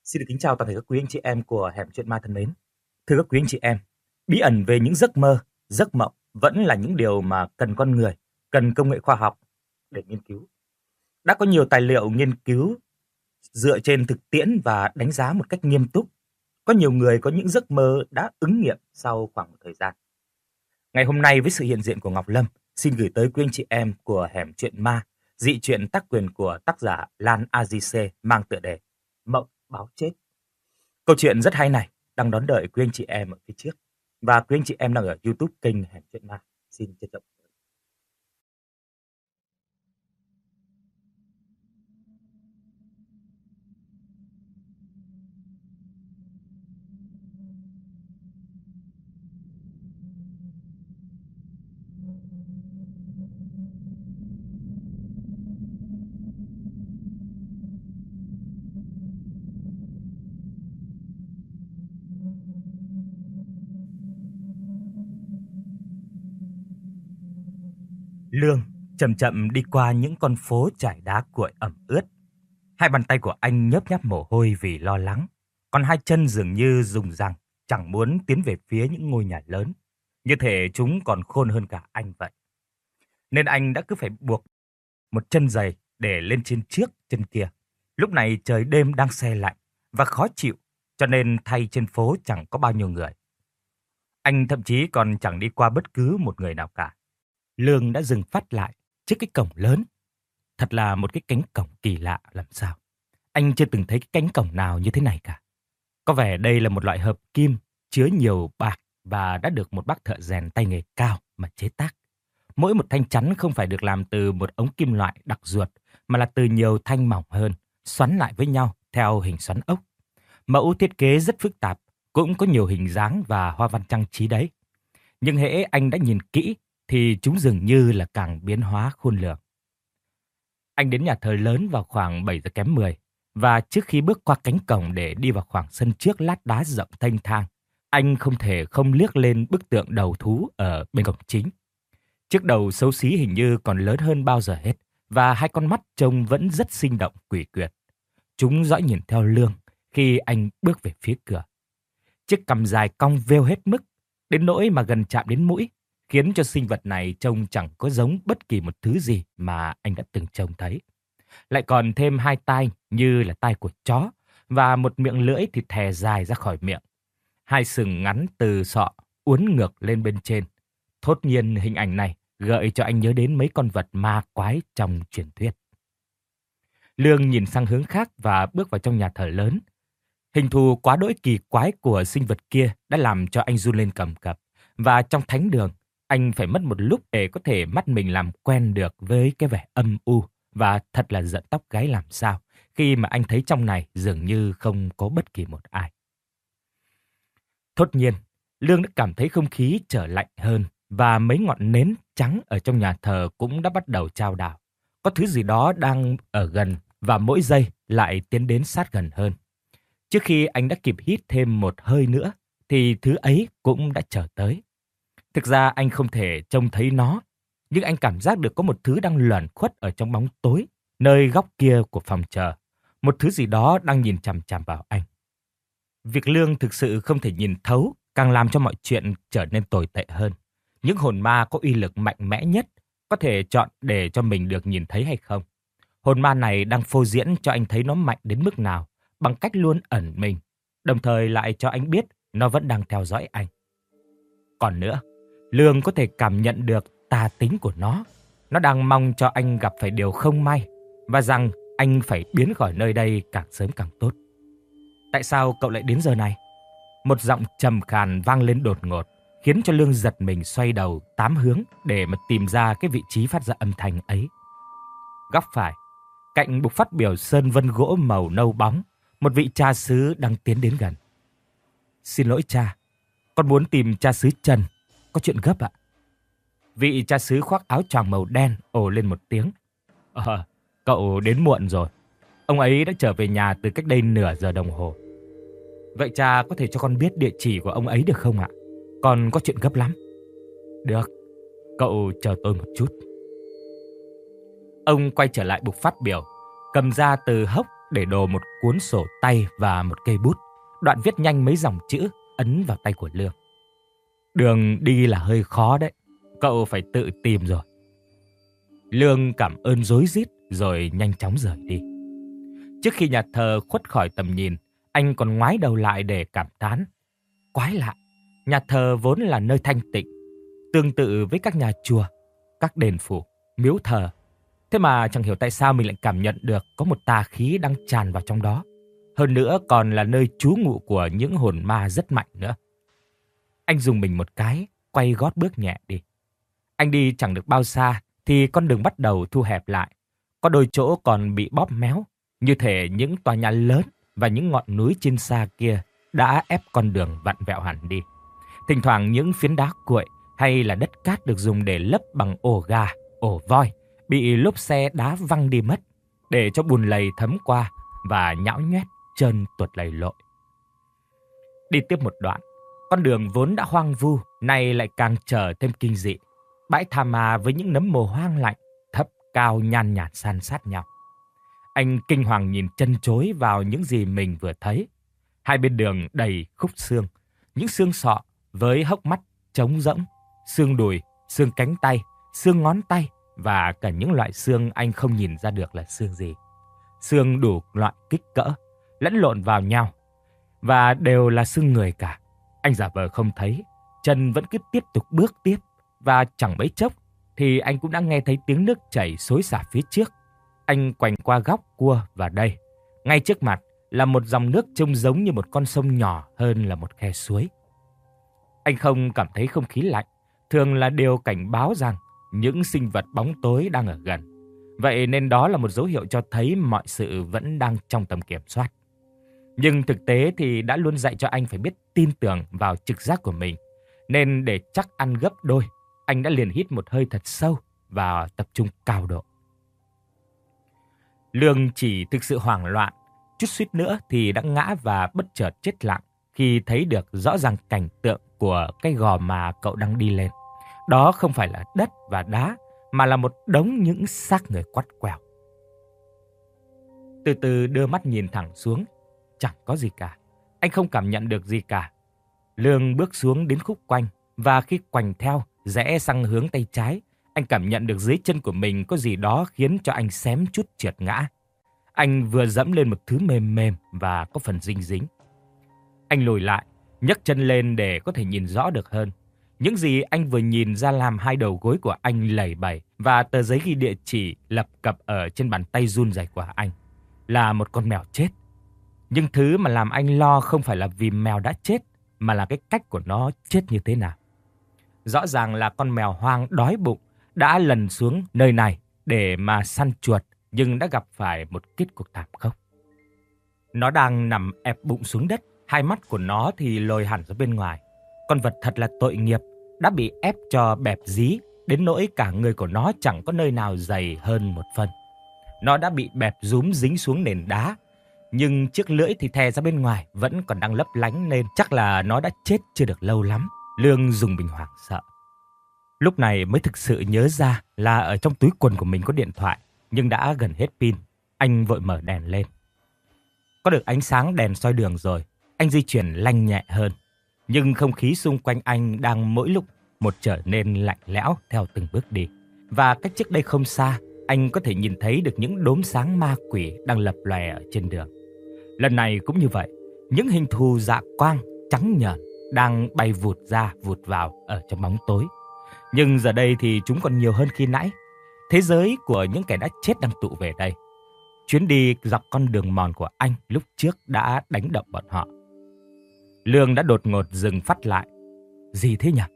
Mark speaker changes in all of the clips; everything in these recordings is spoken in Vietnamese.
Speaker 1: Xin được kính chào toàn thể các quý anh chị em của Hẻm Chuyện Ma thân mến. Thưa các quý anh chị em, bí ẩn về những giấc mơ, giấc mộng vẫn là những điều mà cần con người, cần công nghệ khoa học để nghiên cứu. Đã có nhiều tài liệu nghiên cứu dựa trên thực tiễn và đánh giá một cách nghiêm túc. Có nhiều người có những giấc mơ đã ứng nghiệm sau khoảng một thời gian. Ngày hôm nay với sự hiện diện của Ngọc Lâm, xin gửi tới quý anh chị em của Hẻm Chuyện Ma, dị truyện tác quyền của tác giả Lan AJC mang tựa đề Mộng báo chết. Câu chuyện rất hay này đang đón đợi quý anh chị em ở phía trước. Và quý anh chị em đang ở YouTube kênh Hẻm Chuyện Ma. Xin trân trọng. Lương chậm chậm đi qua những con phố trải đá cuội ẩm ướt. Hai bàn tay của anh nhớp nháp mồ hôi vì lo lắng, còn hai chân dường như rung răng, chẳng muốn tiến về phía những ngôi nhà lớn, như thể chúng còn khôn hơn cả anh vậy. Nên anh đã cứ phải buộc một chân giày để lên trên trước chân kia. Lúc này trời đêm đang se lạnh và khó chịu, cho nên thay trên phố chẳng có bao nhiêu người. Anh thậm chí còn chẳng đi qua bất cứ một người nào cả. Lương đã dừng phát lại trước cái cổng lớn. Thật là một cái cánh cổng kỳ lạ làm sao. Anh chưa từng thấy cái cánh cổng nào như thế này cả. Có vẻ đây là một loại hợp kim chứa nhiều bạc và đã được một bác thợ rèn tay nghề cao mà chế tác. Mỗi một thanh chắn không phải được làm từ một ống kim loại đặc ruột mà là từ nhiều thanh mỏng hơn, xoắn lại với nhau theo hình xoắn ốc. Mẫu thiết kế rất phức tạp, cũng có nhiều hình dáng và hoa văn trang trí đấy. Nhưng hễ anh đã nhìn kỹ thì chúng dường như là càng biến hóa khôn lường. Anh đến nhà thờ lớn vào khoảng 7 giờ kém 10 và trước khi bước qua cánh cổng để đi vào khoảng sân trước lát đá rộng thênh thang, anh không thể không liếc lên bức tượng đầu thú ở bên cổng chính. Chiếc đầu xấu xí hình như còn lớn hơn bao giờ hết và hai con mắt trông vẫn rất sinh động quỷ quyệt. Chúng dõi nhìn theo Lương khi anh bước về phía cửa. Chiếc cằm dài cong vêu hết mức, đến nỗi mà gần chạm đến mũi, khiến cho sinh vật này trông chẳng có giống bất kỳ một thứ gì mà anh đã từng trông thấy. Lại còn thêm hai tai như là tai của chó và một miệng lưỡi thì thè dài ra khỏi miệng. Hai sừng ngắn từ sọ uốn ngược lên bên trên. Thốt nhiên hình ảnh này gợi cho anh nhớ đến mấy con vật ma quái trong truyền thuyết. Lương nhìn sang hướng khác và bước vào trong nhà thờ lớn. Hình thù quá đỗi kỳ quái của sinh vật kia đã làm cho anh run lên cầm cập. Và trong thánh đường, anh phải mất một lúc để có thể mắt mình làm quen được với cái vẻ âm u và thật là giận tóc gáy làm sao khi mà anh thấy trong này dường như không có bất kỳ một ai. Thốt nhiên, Lương đã cảm thấy không khí trở lạnh hơn và mấy ngọn nến trắng ở trong nhà thờ cũng đã bắt đầu chao đảo. Có thứ gì đó đang ở gần và mỗi giây lại tiến đến sát gần hơn. Trước khi anh đã kịp hít thêm một hơi nữa thì thứ ấy cũng đã trở tới. Thực ra anh không thể trông thấy nó, nhưng anh cảm giác được có một thứ đang lẩn khuất ở trong bóng tối, nơi góc kia của phòng chờ. Một thứ gì đó đang nhìn chằm chằm vào anh. Việc Lương thực sự không thể nhìn thấu càng làm cho mọi chuyện trở nên tồi tệ hơn. Những hồn ma có uy lực mạnh mẽ nhất có thể chọn để cho mình được nhìn thấy hay không. Hồn ma này đang phô diễn cho anh thấy nó mạnh đến mức nào bằng cách luôn ẩn mình, đồng thời lại cho anh biết nó vẫn đang theo dõi anh. Còn nữa, Lương có thể cảm nhận được tà tính của nó. Nó đang mong cho anh gặp phải điều không may và rằng anh phải biến khỏi nơi đây càng sớm càng tốt. Tại sao cậu lại đến giờ này? Một giọng trầm khàn vang lên đột ngột, khiến cho Lương giật mình xoay đầu 8 hướng để mà tìm ra cái vị trí phát ra âm thanh ấy. Góc phải, cạnh bục phát biểu sơn vân gỗ màu nâu bóng, một vị cha xứ đang tiến đến gần. Xin lỗi cha, con muốn tìm cha xứ Trần, có chuyện gấp ạ. Vị cha xứ khoác áo choàng màu đen ồ lên một tiếng. Cậu đến muộn rồi. Ông ấy đã trở về nhà từ cách đây nửa giờ đồng hồ. Vậy cha có thể cho con biết địa chỉ của ông ấy được không ạ? Con có chuyện gấp lắm. Được, cậu chờ tôi một chút. Ông quay trở lại bục phát biểu, cầm ra từ hốc để đồ một cuốn sổ tay và một cây bút. Đoạn viết nhanh mấy dòng chữ, ấn vào tay của Lương. Đường đi là hơi khó đấy, cậu phải tự tìm rồi. Lương cảm ơn rối rít rồi nhanh chóng rời đi. Trước khi nhà thờ khuất khỏi tầm nhìn, anh còn ngoái đầu lại để cảm thán. Quái lạ, nhà thờ vốn là nơi thanh tịnh, tương tự với các nhà chùa, các đền phủ, miếu thờ. Thế mà chẳng hiểu tại sao mình lại cảm nhận được có một tà khí đang tràn vào trong đó. Hơn nữa còn là nơi trú ngụ của những hồn ma rất mạnh nữa. Anh dùng mình một cái, quay gót bước nhẹ đi. Anh đi chẳng được bao xa thì con đường bắt đầu thu hẹp lại. Có đôi chỗ còn bị bóp méo, như thể những tòa nhà lớn và những ngọn núi trên xa kia đã ép con đường vặn vẹo hẳn đi. Thỉnh thoảng những phiến đá cuội hay là đất cát được dùng để lấp bằng ổ gà, ổ voi bị lốp xe đá văng đi mất, để cho bùn lầy thấm qua và nhão nhoét chân tuột lầy lội. Đi tiếp một đoạn, con đường vốn đã hoang vu, nay lại càng trở thêm kinh dị. Bãi tha ma với những nấm mồ hoang lạnh, thấp cao nhan nhản san sát nhau. Anh kinh hoàng nhìn chân chối vào những gì mình vừa thấy. Hai bên đường đầy khúc xương, những xương sọ với hốc mắt trống rỗng, xương đùi, xương cánh tay, xương ngón tay và cả những loại xương anh không nhìn ra được là xương gì. Xương đủ loại kích cỡ, lẫn lộn vào nhau và đều là xương người cả. Anh giả vờ không thấy, chân vẫn cứ tiếp tục bước tiếp và chẳng mấy chốc thì anh cũng đã nghe thấy tiếng nước chảy xối xả phía trước. Anh quành qua góc cua và đây, ngay trước mặt là một dòng nước trông giống như một con sông nhỏ hơn là một khe suối. Anh không cảm thấy không khí lạnh, thường là điều cảnh báo rằng những sinh vật bóng tối đang ở gần. Vậy nên đó là một dấu hiệu cho thấy mọi sự vẫn đang trong tầm kiểm soát. Nhưng thực tế thì đã luôn dạy cho anh phải biết tin tưởng vào trực giác của mình. Nên để chắc ăn gấp đôi, anh đã liền hít một hơi thật sâu và tập trung cao độ. Lương chỉ thực sự hoảng loạn, chút suýt nữa thì đã ngã và bất chợt chết lặng khi thấy được rõ ràng cảnh tượng của cái gò mà cậu đang đi lên. Đó không phải là đất và đá, mà là một đống những xác người quắt quẹo. Từ từ đưa mắt nhìn thẳng xuống, chẳng có gì cả. Anh không cảm nhận được gì cả. Lương bước xuống đến khúc quanh, và khi quành theo, rẽ sang hướng tay trái, anh cảm nhận được dưới chân của mình có gì đó khiến cho anh xém chút trượt ngã. Anh vừa dẫm lên một thứ mềm mềm và có phần dính dính. Anh lùi lại, nhấc chân lên để có thể nhìn rõ được hơn. Những gì anh vừa nhìn ra làm hai đầu gối của anh lẩy bẩy và tờ giấy ghi địa chỉ lập cập ở trên bàn tay run rẩy của anh là một con mèo chết. Nhưng thứ mà làm anh lo không phải là vì mèo đã chết, mà là cái cách của nó chết như thế nào. Rõ ràng là con mèo hoang đói bụng đã lần xuống nơi này để mà săn chuột, nhưng đã gặp phải một kết cục thảm khốc. Nó đang nằm ép bụng xuống đất, hai mắt của nó thì lồi hẳn ra bên ngoài. Con vật thật là tội nghiệp, đã bị ép cho bẹp dí, đến nỗi cả người của nó chẳng có nơi nào dày hơn một phân. Nó đã bị bẹp rúm dính xuống nền đá, nhưng chiếc lưỡi thì thè ra bên ngoài vẫn còn đang lấp lánh, nên chắc là nó đã chết chưa được lâu lắm. Lương dùng mình hoảng sợ. Lúc này mới thực sự nhớ ra là ở trong túi quần của mình có điện thoại, nhưng đã gần hết pin. Anh vội mở đèn lên. Có được ánh sáng đèn soi đường rồi, anh di chuyển lanh nhẹ hơn. Nhưng không khí xung quanh anh đang mỗi lúc một trở nên lạnh lẽo theo từng bước đi. Và cách trước đây không xa, anh có thể nhìn thấy được những đốm sáng ma quỷ đang lập lòe ở trên đường. Lần này cũng như vậy, những hình thù dạ quang trắng nhợt đang bay vụt ra vụt vào ở trong bóng tối. Nhưng giờ đây thì chúng còn nhiều hơn khi nãy. Thế giới của những kẻ đã chết đang tụ về đây. Chuyến đi dọc con đường mòn của anh lúc trước đã đánh động bọn họ. Lương đã đột ngột dừng phát lại. Gì thế nhỉ?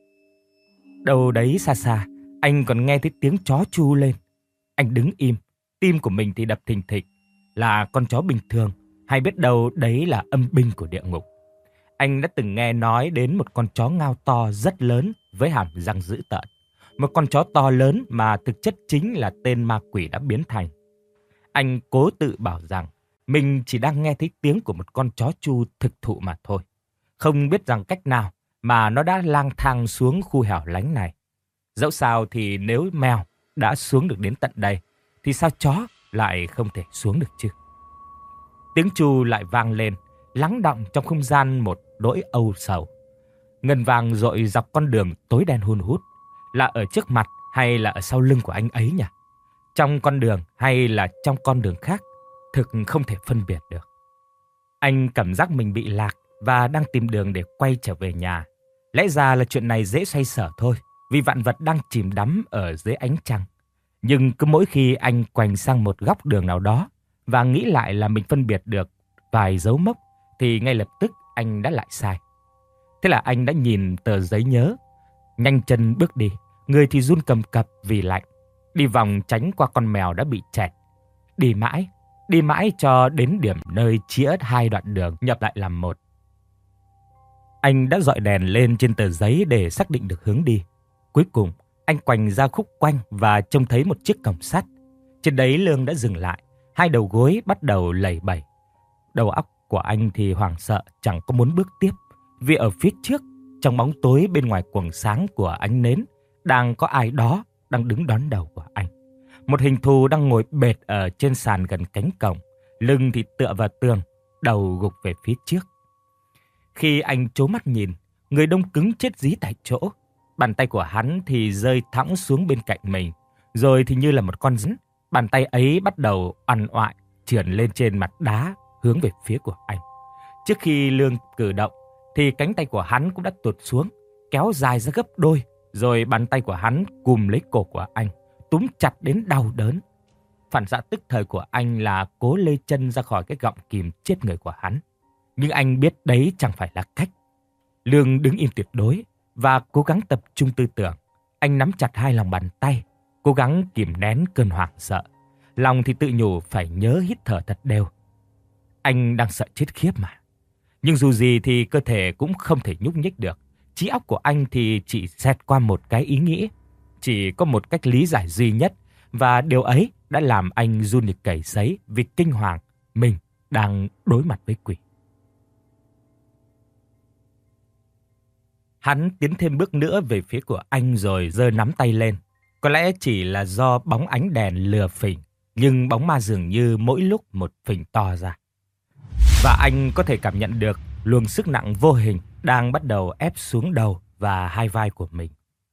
Speaker 1: Đâu đấy xa xa, anh còn nghe thấy tiếng chó chu lên. Anh đứng im, tim của mình thì đập thình thịch. Là con chó bình thường, hay biết đâu đấy là âm binh của địa ngục. Anh đã từng nghe nói đến một con chó ngao to rất lớn với hàm răng dữ tợn. Một con chó to lớn mà thực chất chính là tên ma quỷ đã biến thành. Anh cố tự bảo rằng mình chỉ đang nghe thấy tiếng của một con chó chu thực thụ mà thôi. Không biết rằng cách nào mà nó đã lang thang xuống khu hẻo lánh này. Dẫu sao thì nếu mèo đã xuống được đến tận đây, thì sao chó lại không thể xuống được chứ? Tiếng chu lại vang lên, lắng đọng trong không gian một nỗi âu sầu. Ngân vang dội dọc con đường tối đen hun hút, là ở trước mặt hay là ở sau lưng của anh ấy nhỉ? Trong con đường hay là trong con đường khác, thực không thể phân biệt được. Anh cảm giác mình bị lạc và đang tìm đường để quay trở về nhà. Lẽ ra là chuyện này dễ xoay sở thôi, vì vạn vật đang chìm đắm ở dưới ánh trăng. Nhưng cứ mỗi khi anh quành sang một góc đường nào đó và nghĩ lại là mình phân biệt được vài dấu mốc, thì ngay lập tức anh đã lại sai. Thế là anh đã nhìn tờ giấy nhớ, nhanh chân bước đi, người thì run cầm cập vì lạnh, đi vòng tránh qua con mèo đã bị chẹt. Đi mãi cho đến điểm nơi chĩa hai đoạn đường nhập lại làm một. Anh đã dọi đèn lên trên tờ giấy để xác định được hướng đi. Cuối cùng, anh quành ra khúc quanh và trông thấy một chiếc cổng sắt. Trên đấy Lương đã dừng lại, hai đầu gối bắt đầu lẩy bẩy. Đầu óc của anh thì hoảng sợ, chẳng có muốn bước tiếp, vì ở phía trước, trong bóng tối bên ngoài quầng sáng của ánh nến, đang có ai đó đang đứng đón đầu của anh. Một hình thù đang ngồi bệt ở trên sàn gần cánh cổng, lưng thì tựa vào tường, đầu gục về phía trước. Khi anh trố mắt nhìn, người đông cứng chết dí tại chỗ. Bàn tay của hắn thì rơi thõng xuống bên cạnh mình, rồi thì như là một con rắn, bàn tay ấy bắt đầu uằn oại trườn lên trên mặt đá hướng về phía của anh. Trước khi Lương cử động thì cánh tay của hắn cũng đã tuột xuống, kéo dài ra gấp đôi, rồi bàn tay của hắn cùm lấy cổ của anh, túm chặt đến đau đớn. Phản xạ tức thời của anh là cố lê chân ra khỏi cái gọng kìm chết người của hắn. Nhưng anh biết đấy chẳng phải là cách. Lương đứng im tuyệt đối và cố gắng tập trung tư tưởng. Anh nắm chặt hai lòng bàn tay, cố gắng kìm nén cơn hoảng sợ. Lòng thì tự nhủ phải nhớ hít thở thật đều. Anh đang sợ chết khiếp mà. Nhưng dù gì thì cơ thể cũng không thể nhúc nhích được. Trí óc của anh thì chỉ xẹt qua một cái ý nghĩ. Chỉ có một cách lý giải duy nhất, và điều ấy đã làm anh run như cầy sấy vì kinh hoàng mình đang đối mặt với quỷ. Hắn tiến thêm bước nữa về phía của anh rồi giơ nắm tay lên. Có lẽ chỉ là do bóng ánh đèn lừa phỉnh, nhưng bóng ma dường như mỗi lúc một phỉnh to ra. Và anh có thể cảm nhận được luồng sức nặng vô hình đang bắt đầu ép xuống đầu và hai vai của mình.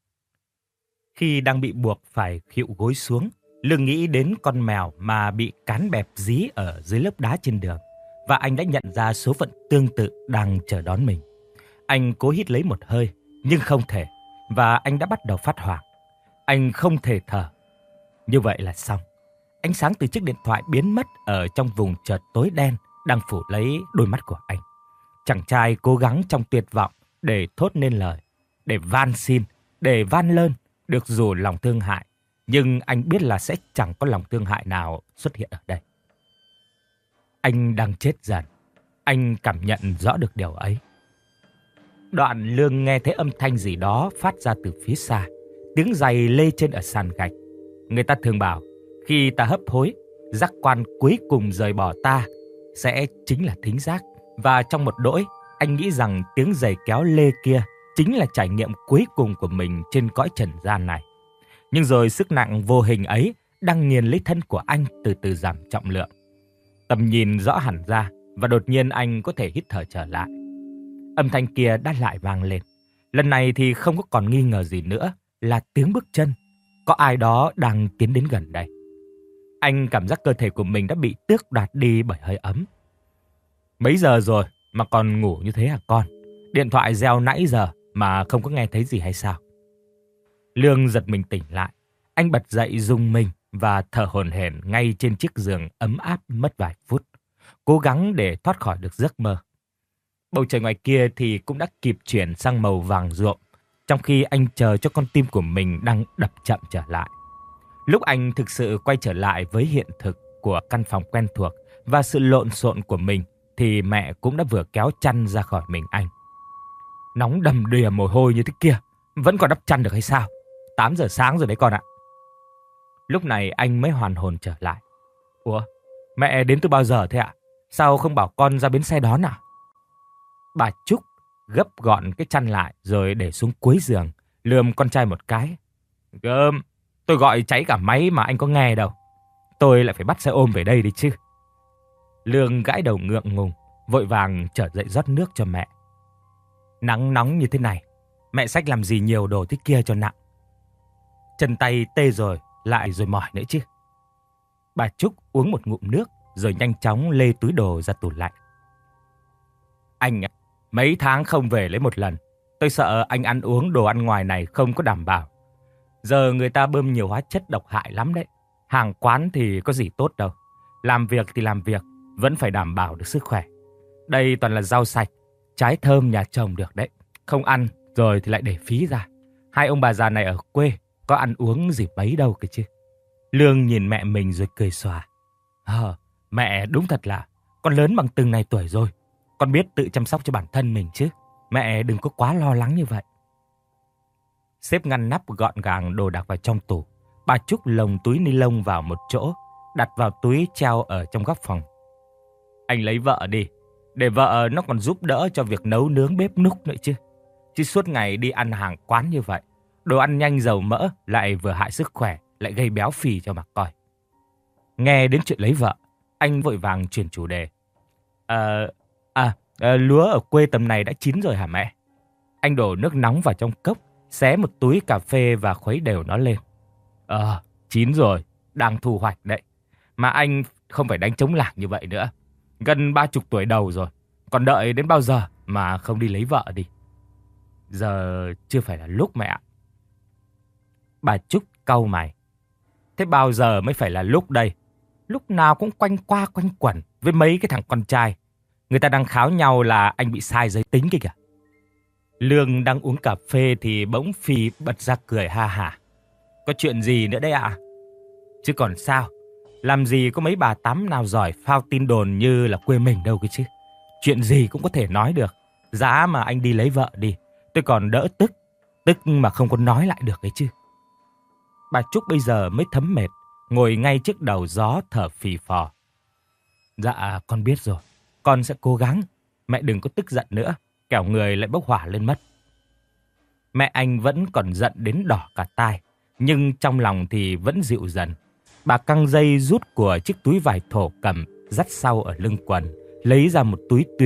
Speaker 1: Khi đang bị buộc phải khuỵu gối xuống, Lương nghĩ đến con mèo mà bị cán bẹp dí ở dưới lớp đá trên đường, và anh đã nhận ra số phận tương tự đang chờ đón mình. Anh cố hít lấy một hơi, nhưng không thể, và anh đã bắt đầu phát hoảng. Anh không thể thở. Như vậy là xong. Ánh sáng từ chiếc điện thoại biến mất ở trong vùng chợt tối đen đang phủ lấy đôi mắt của anh. Chàng trai cố gắng trong tuyệt vọng để thốt nên lời, để van xin, để van lơn, được dù lòng thương hại. Nhưng anh biết là sẽ chẳng có lòng thương hại nào xuất hiện ở đây. Anh đang chết dần. Anh cảm nhận rõ được điều ấy. Đoạn Lương nghe thấy âm thanh gì đó phát ra từ phía xa. Tiếng giày lê trên ở sàn gạch. Người ta thường bảo, khi ta hấp hối, giác quan cuối cùng rời bỏ ta sẽ chính là thính giác. Và trong một đỗi, anh nghĩ rằng tiếng giày kéo lê kia chính là trải nghiệm cuối cùng của mình trên cõi trần gian này. Nhưng rồi sức nặng vô hình ấy đang nghiền lấy thân của anh từ từ giảm trọng lượng. Tầm nhìn rõ hẳn ra, và đột nhiên anh có thể hít thở trở lại. Âm thanh kia đã lại vang lên. Lần này thì không có còn nghi ngờ gì nữa, là tiếng bước chân. Có ai đó đang tiến đến gần đây. Anh cảm giác cơ thể của mình đã bị tước đoạt đi bởi hơi ấm. Mấy giờ rồi mà còn ngủ như thế hả con? Điện thoại reo nãy giờ mà không có nghe thấy gì hay sao? Lương giật mình tỉnh lại. Anh bật dậy rùng mình và thở hổn hển ngay trên chiếc giường ấm áp mất vài phút, cố gắng để thoát khỏi được giấc mơ. Bầu trời ngoài kia thì cũng đã kịp chuyển sang màu vàng ruộm, trong khi anh chờ cho con tim của mình đang đập chậm trở lại. Lúc anh thực sự quay trở lại với hiện thực của căn phòng quen thuộc và sự lộn xộn của mình, thì mẹ cũng đã vừa kéo chăn ra khỏi mình anh. Nóng đầm đìa mồ hôi như thế kia, vẫn còn đắp chăn được hay sao? 8 giờ sáng rồi đấy con ạ. Lúc này anh mới hoàn hồn trở lại. Ủa, mẹ đến từ bao giờ thế ạ? Sao không bảo con ra bến xe đón à? Bà Trúc gấp gọn cái chăn lại rồi để xuống cuối giường, lườm con trai một cái. Gớm, tôi gọi cháy cả máy mà anh có nghe đâu. Tôi lại phải bắt xe ôm về đây đi chứ. Lương gãi đầu ngượng ngùng, vội vàng trở dậy rót nước cho mẹ. Nắng nóng như thế này, mẹ xách làm gì nhiều đồ thế kia cho nặng. Chân tay tê rồi, lại rồi mỏi nữa chứ. Bà Trúc uống một ngụm nước, rồi nhanh chóng lê túi đồ ra tủ lạnh. Anh mấy tháng không về lấy một lần. Tôi sợ anh ăn uống đồ ăn ngoài này không có đảm bảo. Giờ người ta bơm nhiều hóa chất độc hại lắm đấy. Hàng quán thì có gì tốt đâu. Làm việc thì làm việc, vẫn phải đảm bảo được sức khỏe. Đây toàn là rau sạch, trái thơm nhà trồng được đấy. Không ăn rồi thì lại để phí ra. Hai ông bà già này ở quê có ăn uống gì mấy đâu cơ chứ. Lương nhìn mẹ mình rồi cười xòa. Mẹ đúng thật là con lớn bằng từng này tuổi rồi. Con biết tự chăm sóc cho bản thân mình chứ. Mẹ đừng có quá lo lắng như vậy. Xếp ngăn nắp gọn gàng đồ đạc vào trong tủ. Bà Trúc lồng túi ni lông vào một chỗ, đặt vào túi treo ở trong góc phòng. Anh lấy vợ đi, để vợ nó còn giúp đỡ cho việc nấu nướng bếp núc nữa chứ. Chứ suốt ngày đi ăn hàng quán như vậy, đồ ăn nhanh dầu mỡ lại vừa hại sức khỏe, lại gây béo phì cho mà coi. Nghe đến chuyện lấy vợ, anh vội vàng chuyển chủ đề. Lúa ở quê tầm này đã chín rồi hả mẹ? Anh đổ nước nóng vào trong cốc, xé một túi cà phê và khuấy đều nó lên. Chín rồi, đang thu hoạch đấy. Mà anh không phải đánh trống lảng như vậy nữa. Gần 30 tuổi đầu rồi, còn đợi đến bao giờ mà không đi lấy vợ đi? Giờ chưa phải là lúc mẹ ạ. Bà Trúc cau mày. Thế bao giờ mới phải là lúc đây? Lúc nào cũng quanh qua quanh quẩn với mấy cái thằng con trai. Người ta đang kháo nhau là anh bị sai giới tính kìa. Lương đang uống cà phê thì bỗng Phi bật ra cười ha hả. Có chuyện gì nữa đấy ạ? Chứ còn sao? Làm gì có mấy bà tắm nào giỏi phao tin đồn như là quê mình đâu cơ chứ. Chuyện gì cũng có thể nói được. Giá mà anh đi lấy vợ đi, tôi còn đỡ tức. Tức mà không có nói lại được ấy chứ. Bà Trúc bây giờ mới thấm mệt, ngồi ngay trước đầu gió thở phì phò. Dạ, con biết rồi. Con sẽ cố gắng. Mẹ đừng có tức giận nữa, kẻo người lại bốc hỏa lên mất. Mẹ anh vẫn còn giận đến đỏ cả tai, nhưng trong lòng thì vẫn dịu dần. Bà căng dây rút của chiếc túi vải thổ cẩm dắt sau ở lưng quần, lấy ra một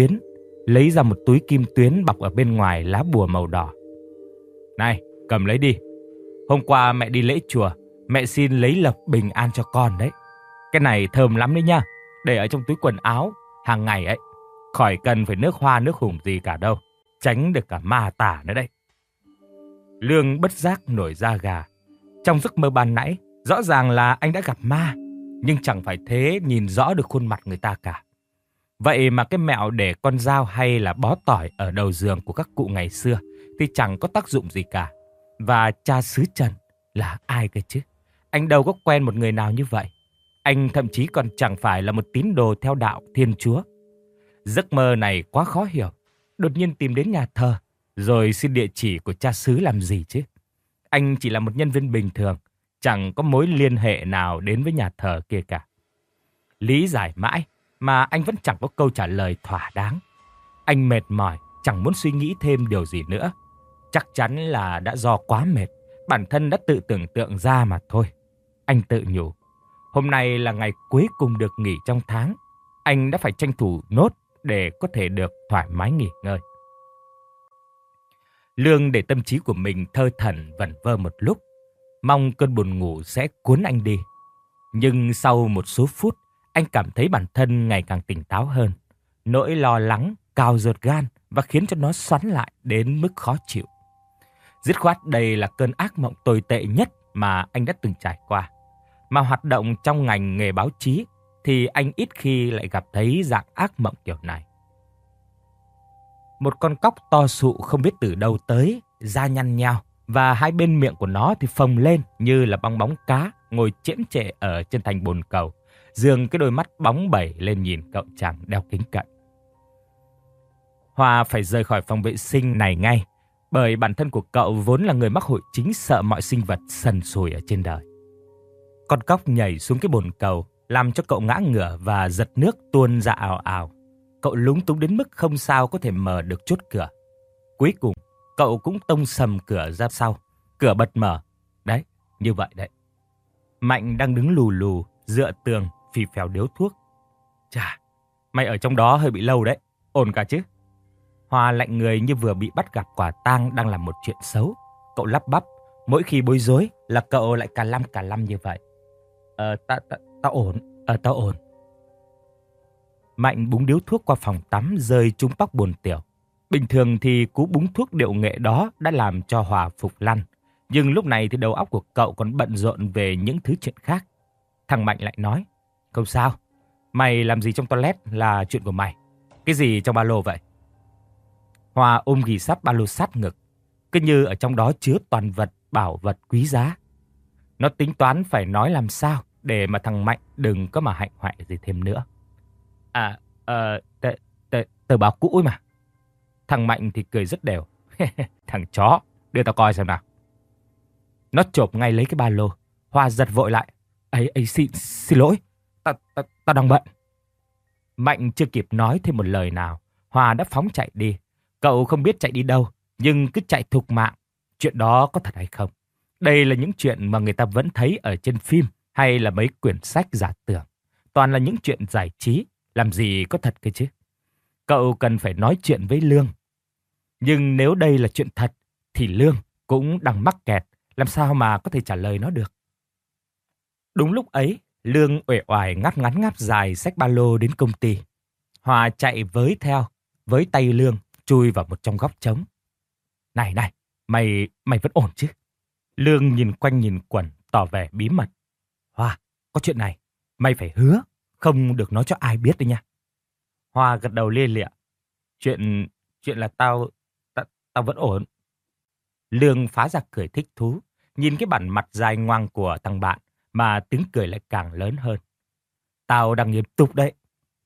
Speaker 1: túi kim tuyến bọc ở bên ngoài lá bùa màu đỏ. Này, cầm lấy đi. Hôm qua mẹ đi lễ chùa, mẹ xin lấy lộc bình an cho con đấy. Cái này thơm lắm đấy nha, để ở trong túi quần áo hàng ngày ấy. Khỏi cần phải nước hoa nước hùng gì cả đâu, tránh được cả ma tả nữa đấy. Lương bất giác nổi da gà. Trong giấc mơ ban nãy, rõ ràng là anh đã gặp ma, nhưng chẳng phải thế nhìn rõ được khuôn mặt người ta cả. Vậy mà cái mẹo để con dao hay là bó tỏi ở đầu giường của các cụ ngày xưa thì chẳng có tác dụng gì cả. Và cha xứ Trần là ai cơ chứ? Anh đâu có quen một người nào như vậy. Anh thậm chí còn chẳng phải là một tín đồ theo đạo Thiên Chúa. Giấc mơ này quá khó hiểu. Đột nhiên tìm đến nhà thờ, rồi xin địa chỉ của cha xứ làm gì chứ? Anh chỉ là một nhân viên bình thường, chẳng có mối liên hệ nào đến với nhà thờ kia cả. Lý giải mãi mà anh vẫn chẳng có câu trả lời thỏa đáng. Anh mệt mỏi, chẳng muốn suy nghĩ thêm điều gì nữa. Chắc chắn là đã do quá mệt, bản thân đã tự tưởng tượng ra mà thôi. Anh tự nhủ, hôm nay là ngày cuối cùng được nghỉ trong tháng. Anh đã phải tranh thủ nốt để có thể được thoải mái nghỉ ngơi. Lương để tâm trí của mình thơ thẩn vẩn vơ một lúc, mong cơn buồn ngủ sẽ cuốn anh đi. Nhưng sau một số phút, anh cảm thấy bản thân ngày càng tỉnh táo hơn. Nỗi lo lắng cào ruột gan và khiến cho nó xoắn lại đến mức khó chịu. Dứt khoát đây là cơn ác mộng tồi tệ nhất mà anh đã từng trải qua. Mà hoạt động trong ngành nghề báo chí thì anh ít khi lại gặp thấy dạng ác mộng kiểu này. Một con cóc to sụ không biết từ đâu tới, da nhăn nhao, và hai bên miệng của nó thì phồng lên như là bong bóng cá ngồi chễm chệ ở trên thành bồn cầu, dương cái đôi mắt bóng bẩy lên nhìn cậu chàng đeo kính cận. Hoa phải rời khỏi phòng vệ sinh này ngay, bởi bản thân của cậu vốn là người mắc hội chứng sợ mọi sinh vật sần sùi ở trên đời. Con cóc nhảy xuống cái bồn cầu, làm cho cậu ngã ngửa và giật nước tuôn ra ào ào. Cậu lúng túng đến mức không sao có thể mở được chốt cửa. Cuối cùng, cậu cũng tông sầm cửa ra sau. Cửa bật mở. Đấy, như vậy đấy. Mạnh đang đứng lù lù, dựa tường, phì phèo điếu thuốc. Chà, Mày ở trong đó hơi bị lâu đấy, ổn cả chứ? Hoa lạnh người như vừa bị bắt gặp quả tang đang làm một chuyện xấu. Cậu lắp bắp, mỗi khi bối rối là cậu lại cà lăm như vậy. Tao ổn, tao ổn. Mạnh búng điếu thuốc qua phòng tắm rơi trúng tóc buồn tiểu. Bình thường thì cú búng thuốc điệu nghệ đó đã làm cho Hòa phục lăn. Nhưng lúc này thì đầu óc của cậu còn bận rộn về những thứ chuyện khác. Thằng Mạnh lại nói, không sao, mày làm gì trong toilet là chuyện của mày. Cái gì trong ba lô vậy? Hòa ôm ghì sát ba lô sát ngực, cứ như ở trong đó chứa toàn vật bảo vật quý giá. Nó tính toán phải nói làm sao để mà thằng Mạnh đừng có mà hạnh hoại gì thêm nữa. Tờ báo cũ ấy mà. Thằng Mạnh thì cười rất đều. Thằng chó, đưa tao coi xem nào. Nó chộp ngay lấy cái ba lô. Hoa giật vội lại. Xin lỗi, tao đang bận. Mạnh chưa kịp nói thêm một lời nào, Hoa đã phóng chạy đi. Cậu không biết chạy đi đâu, nhưng cứ chạy thục mạng. Chuyện đó có thật hay không? Đây là những chuyện mà người ta vẫn thấy ở trên phim hay là mấy quyển sách giả tưởng. Toàn là những chuyện giải trí, làm gì có thật cơ chứ. Cậu cần phải nói chuyện với Lương. Nhưng nếu đây là chuyện thật, thì Lương cũng đang mắc kẹt, làm sao mà có thể trả lời nó được. Đúng lúc ấy, Lương uể oải ngáp ngắn ngáp dài xách ba lô đến công ty. Hòa chạy với theo, với tay Lương chui vào một trong góc trống. Này, mày vẫn ổn chứ? Lương nhìn quanh nhìn quẩn, tỏ vẻ bí mật. Hòa, có chuyện này, mày phải hứa, không được nói cho ai biết đấy nha. Hòa gật đầu lia lịa. Chuyện là tao vẫn ổn. Lương phá ra cười thích thú, nhìn cái bản mặt dài ngoằng của thằng bạn mà tiếng cười lại càng lớn hơn. Tao đang nghiêm túc đấy.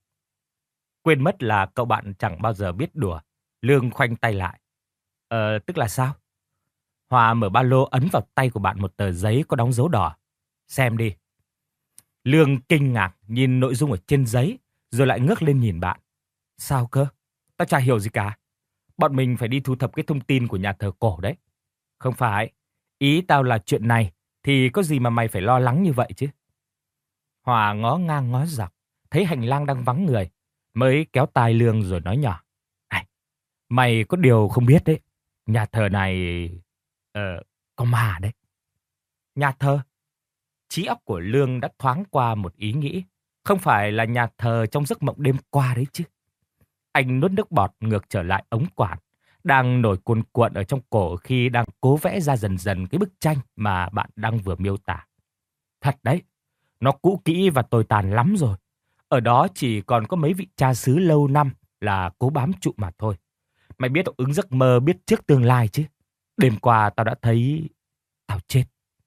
Speaker 1: Quên mất là cậu bạn chẳng bao giờ biết đùa. Lương khoanh tay lại. Tức là sao? Hòa mở ba lô ấn vào tay của bạn một tờ giấy có đóng dấu đỏ. Xem đi. Lương kinh ngạc nhìn nội dung ở trên giấy, rồi lại ngước lên nhìn bạn. Sao cơ? Tao chả hiểu gì cả. Bọn mình phải đi thu thập cái thông tin của nhà thờ cổ đấy. Không phải. Ý tao là chuyện này thì có gì mà mày phải lo lắng như vậy chứ. Hòa ngó ngang ngó dọc, thấy hành lang đang vắng người, mới kéo tai Lương rồi nói nhỏ. Này, mày có điều không biết đấy. Nhà thờ này... có ma đấy. Nhà thờ? Trí óc của Lương đã thoáng qua một ý nghĩ. Không phải là nhà thờ trong giấc mộng đêm qua đấy chứ. Anh nuốt nước bọt ngược trở lại ống quản, đang nổi cuồn cuộn ở trong cổ khi đang cố vẽ ra dần dần cái bức tranh mà bạn đang vừa miêu tả. Thật đấy, nó cũ kỹ và tồi tàn lắm rồi. Ở đó chỉ còn có mấy vị cha xứ lâu năm là cố bám trụ mà thôi. Mày biết ứng giấc mơ biết trước tương lai chứ. Đêm qua tao đã thấy... tao chết.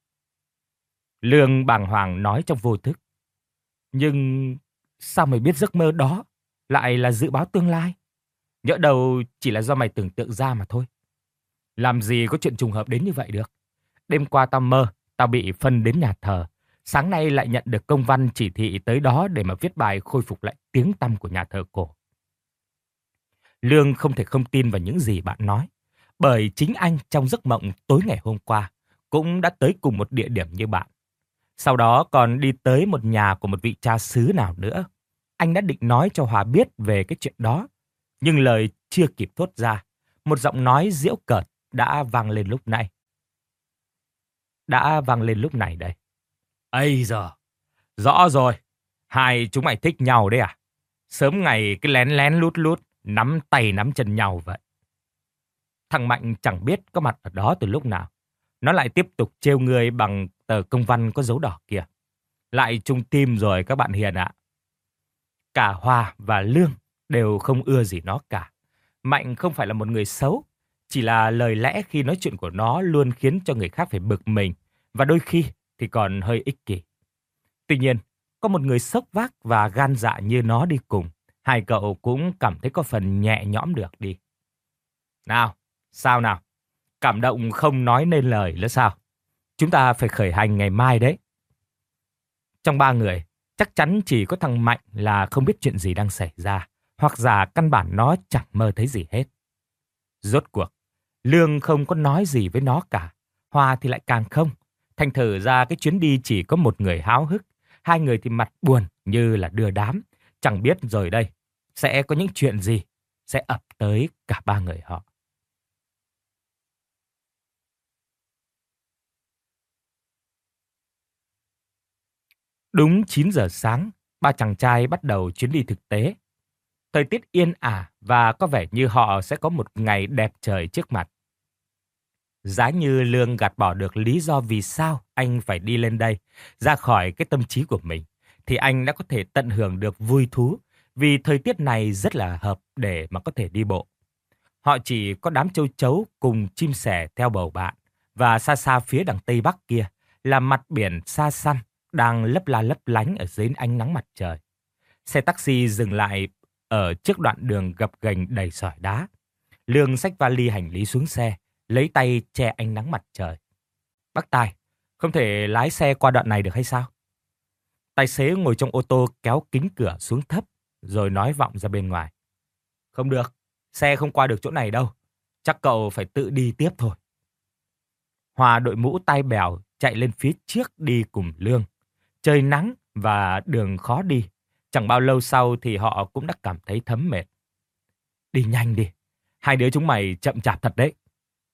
Speaker 1: Lương bàng hoàng nói trong vô thức. Nhưng sao mày biết giấc mơ đó lại là dự báo tương lai? Nhỡ đầu chỉ là do mày tưởng tượng ra mà thôi. Làm gì có chuyện trùng hợp đến như vậy được. Đêm qua tao mơ, tao bị phân đến nhà thờ. Sáng nay lại nhận được công văn chỉ thị tới đó để mà viết bài khôi phục lại tiếng tăm của nhà thờ cổ. Lương không thể không tin vào những gì bạn nói. Bởi chính anh trong giấc mộng tối ngày hôm qua cũng đã tới cùng một địa điểm như bạn. Sau đó còn đi tới một nhà của một vị cha xứ nào nữa. Anh đã định nói cho Hòa biết về cái chuyện đó. Nhưng lời chưa kịp thốt ra, một giọng nói giễu cợt đã vang lên lúc này. Đây. Ây giờ, rõ rồi, hai chúng mày thích nhau đấy à? Sớm ngày cái lén lén lút lút, nắm tay nắm chân nhau vậy. Thằng Mạnh chẳng biết có mặt ở đó từ lúc nào. Nó lại tiếp tục trêu người bằng tờ công văn có dấu đỏ kia. Lại chung tim rồi các bạn hiền ạ. Cả Hòa và Lương đều không ưa gì nó cả. Mạnh không phải là một người xấu, chỉ là lời lẽ khi nói chuyện của nó luôn khiến cho người khác phải bực mình, và đôi khi thì còn hơi ích kỷ. Tuy nhiên, có một người xốc vác và gan dạ như nó đi cùng, hai cậu cũng cảm thấy có phần nhẹ nhõm được đi. Nào, sao nào? Cảm động không nói nên lời nữa sao? Chúng ta phải khởi hành ngày mai đấy. Trong ba người, chắc chắn chỉ có thằng Mạnh là không biết chuyện gì đang xảy ra, hoặc giả căn bản nó chẳng mơ thấy gì hết. Rốt cuộc, Lương không có nói gì với nó cả, Hòa thì lại càng không. Thành thử ra cái chuyến đi chỉ có một người háo hức, hai người thì mặt buồn như là đưa đám, chẳng biết rồi đây, sẽ có những chuyện gì sẽ ập tới cả ba người họ. Đúng 9 giờ sáng, ba chàng trai bắt đầu chuyến đi thực tế. Thời tiết yên ả và có vẻ như họ sẽ có một ngày đẹp trời trước mặt. Giá như Lương gạt bỏ được lý do vì sao anh phải đi lên đây, ra khỏi cái tâm trí của mình, thì anh đã có thể tận hưởng được vui thú, vì thời tiết này rất là hợp để mà có thể đi bộ. Họ chỉ có đám châu chấu cùng chim sẻ theo bầu bạn, và xa xa phía đằng tây bắc kia là mặt biển xa xăm đang lấp la lấp lánh ở dưới ánh nắng mặt trời. Xe taxi dừng lại ở trước đoạn đường gập ghềnh đầy sỏi đá. Lương xách vali hành lý xuống xe, lấy tay che ánh nắng mặt trời. Bác Tài, không thể lái xe qua đoạn này được hay sao? Tài xế ngồi trong ô tô kéo kính cửa xuống thấp, rồi nói vọng ra bên ngoài. Không được, xe không qua được chỗ này đâu. Chắc cậu phải tự đi tiếp thôi. Hòa đội mũ tai bèo chạy lên phía trước đi cùng Lương. Trời nắng và đường khó đi. Chẳng bao lâu sau thì họ cũng đã cảm thấy thấm mệt. Đi nhanh đi, hai đứa chúng mày chậm chạp thật đấy.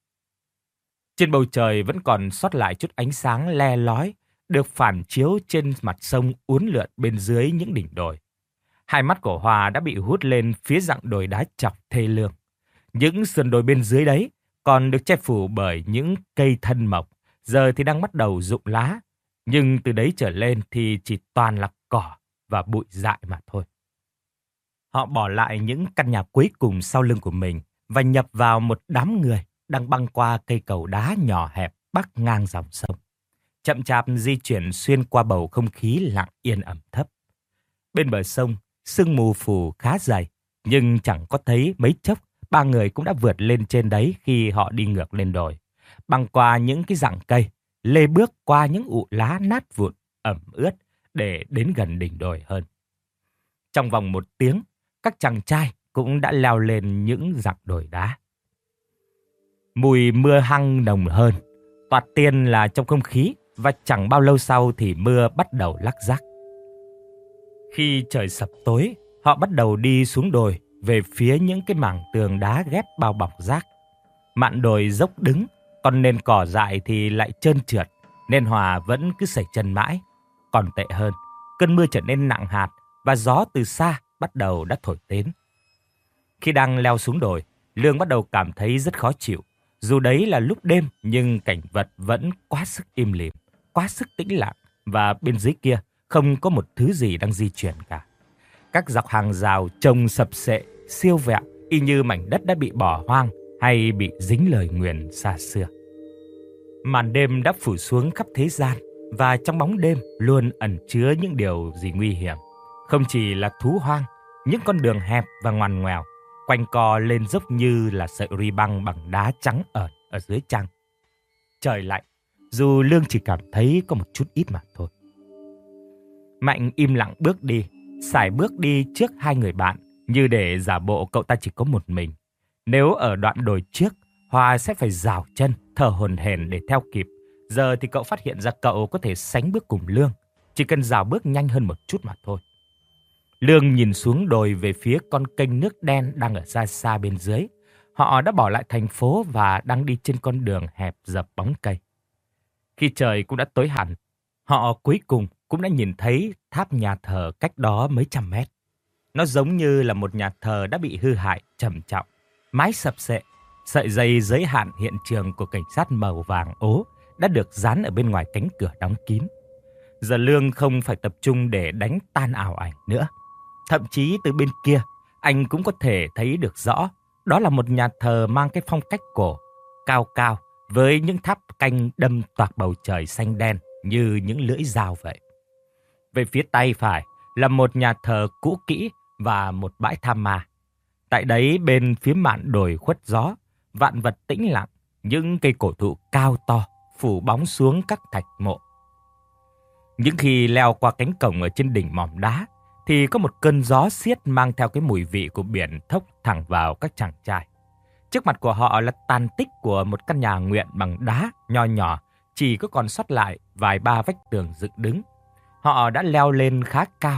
Speaker 1: Trên bầu trời vẫn còn sót lại chút ánh sáng le lói, được phản chiếu trên mặt sông uốn lượn bên dưới những đỉnh đồi. Hai mắt của Hòa đã bị hút lên phía dặng đồi đá chọc thê lương. Những sườn đồi bên dưới đấy còn được che phủ bởi những cây thân mộc, giờ thì đang bắt đầu rụng lá. Nhưng từ đấy trở lên thì chỉ toàn là cỏ và bụi dại mà thôi. Họ bỏ lại những căn nhà cuối cùng sau lưng của mình và nhập vào một đám người đang băng qua cây cầu đá nhỏ hẹp bắc ngang dòng sông. Chậm chạp di chuyển xuyên qua bầu không khí lặng yên ẩm thấp. Bên bờ sông, sương mù phù khá dày, nhưng chẳng có thấy mấy chốc, ba người cũng đã vượt lên trên đấy khi họ đi ngược lên đồi. Băng qua những cái rặng cây, lê bước qua những ụ lá nát vụn, ẩm ướt để đến gần đỉnh đồi hơn. Trong vòng 1 tiếng, các chàng trai cũng đã leo lên những rặng đồi đá. Mùi mưa hăng nồng hơn, toạt tiên là trong không khí, và chẳng bao lâu sau thì mưa bắt đầu lắc rắc. Khi trời sập tối, họ bắt đầu đi xuống đồi về phía những cái mảng tường đá ghép bao bọc rác. Mạn đồi dốc đứng, còn nền cỏ dại thì lại trơn trượt, nên Hòa vẫn cứ sẩy chân mãi. Còn tệ hơn, cơn mưa trở nên nặng hạt và gió từ xa bắt đầu đã thổi đến. Khi đang leo xuống đồi, Lương bắt đầu cảm thấy rất khó chịu. Dù đấy là lúc đêm nhưng cảnh vật vẫn quá sức im lìm, quá sức tĩnh lặng, và bên dưới kia không có một thứ gì đang di chuyển cả. Các dọc hàng rào trông sập sệ, siêu vẹo, y như mảnh đất đã bị bỏ hoang hay bị dính lời nguyền xa xưa. Màn đêm đã phủ xuống khắp thế gian, và trong bóng đêm luôn ẩn chứa những điều gì nguy hiểm. Không chỉ là thú hoang, những con đường hẹp và ngoằn ngoèo, quanh co lên dốc như là sợi ri băng bằng đá trắng ởn ở dưới trăng. Trời lạnh, dù Lương chỉ cảm thấy có một chút ít mà thôi. Mạnh im lặng bước đi, sải bước đi trước hai người bạn, như để giả bộ cậu ta chỉ có một mình. Nếu ở đoạn đồi trước, Hòa sẽ phải rào chân, thở hổn hển để theo kịp. Giờ thì cậu phát hiện ra cậu có thể sánh bước cùng Lương, chỉ cần rào bước nhanh hơn một chút mà thôi. Lương nhìn xuống đồi về phía con kênh nước đen đang ở xa xa bên dưới. Họ đã bỏ lại thành phố và đang đi trên con đường hẹp dập bóng cây. Khi trời cũng đã tối hẳn, họ cuối cùng cũng đã nhìn thấy tháp nhà thờ cách đó mấy trăm mét. Nó giống như là một nhà thờ đã bị hư hại trầm trọng, mái sập xệ. Sợi dây giới hạn hiện trường của cảnh sát màu vàng ố đã được dán ở bên ngoài cánh cửa đóng kín. Giờ Lương không phải tập trung để đánh tan ảo ảnh nữa. Thậm chí từ bên kia, anh cũng có thể thấy được rõ đó là một nhà thờ mang cái phong cách cổ, cao cao với những tháp canh đâm toạc bầu trời xanh đen như những lưỡi dao vậy. Về phía tay phải là một nhà thờ cũ kỹ và một bãi tha ma. Tại đấy bên phía mạn đồi khuất gió, vạn vật tĩnh lặng, những cây cổ thụ cao to phủ bóng xuống các thạch mộ. Những khi leo qua cánh cổng ở trên đỉnh mỏm đá thì có một cơn gió xiết mang theo cái mùi vị của biển thốc thẳng vào các chàng trai. Trước mặt của họ là tàn tích của một căn nhà nguyện bằng đá nho nhỏ, chỉ có còn sót lại vài ba vách tường dựng đứng. Họ đã leo lên khá cao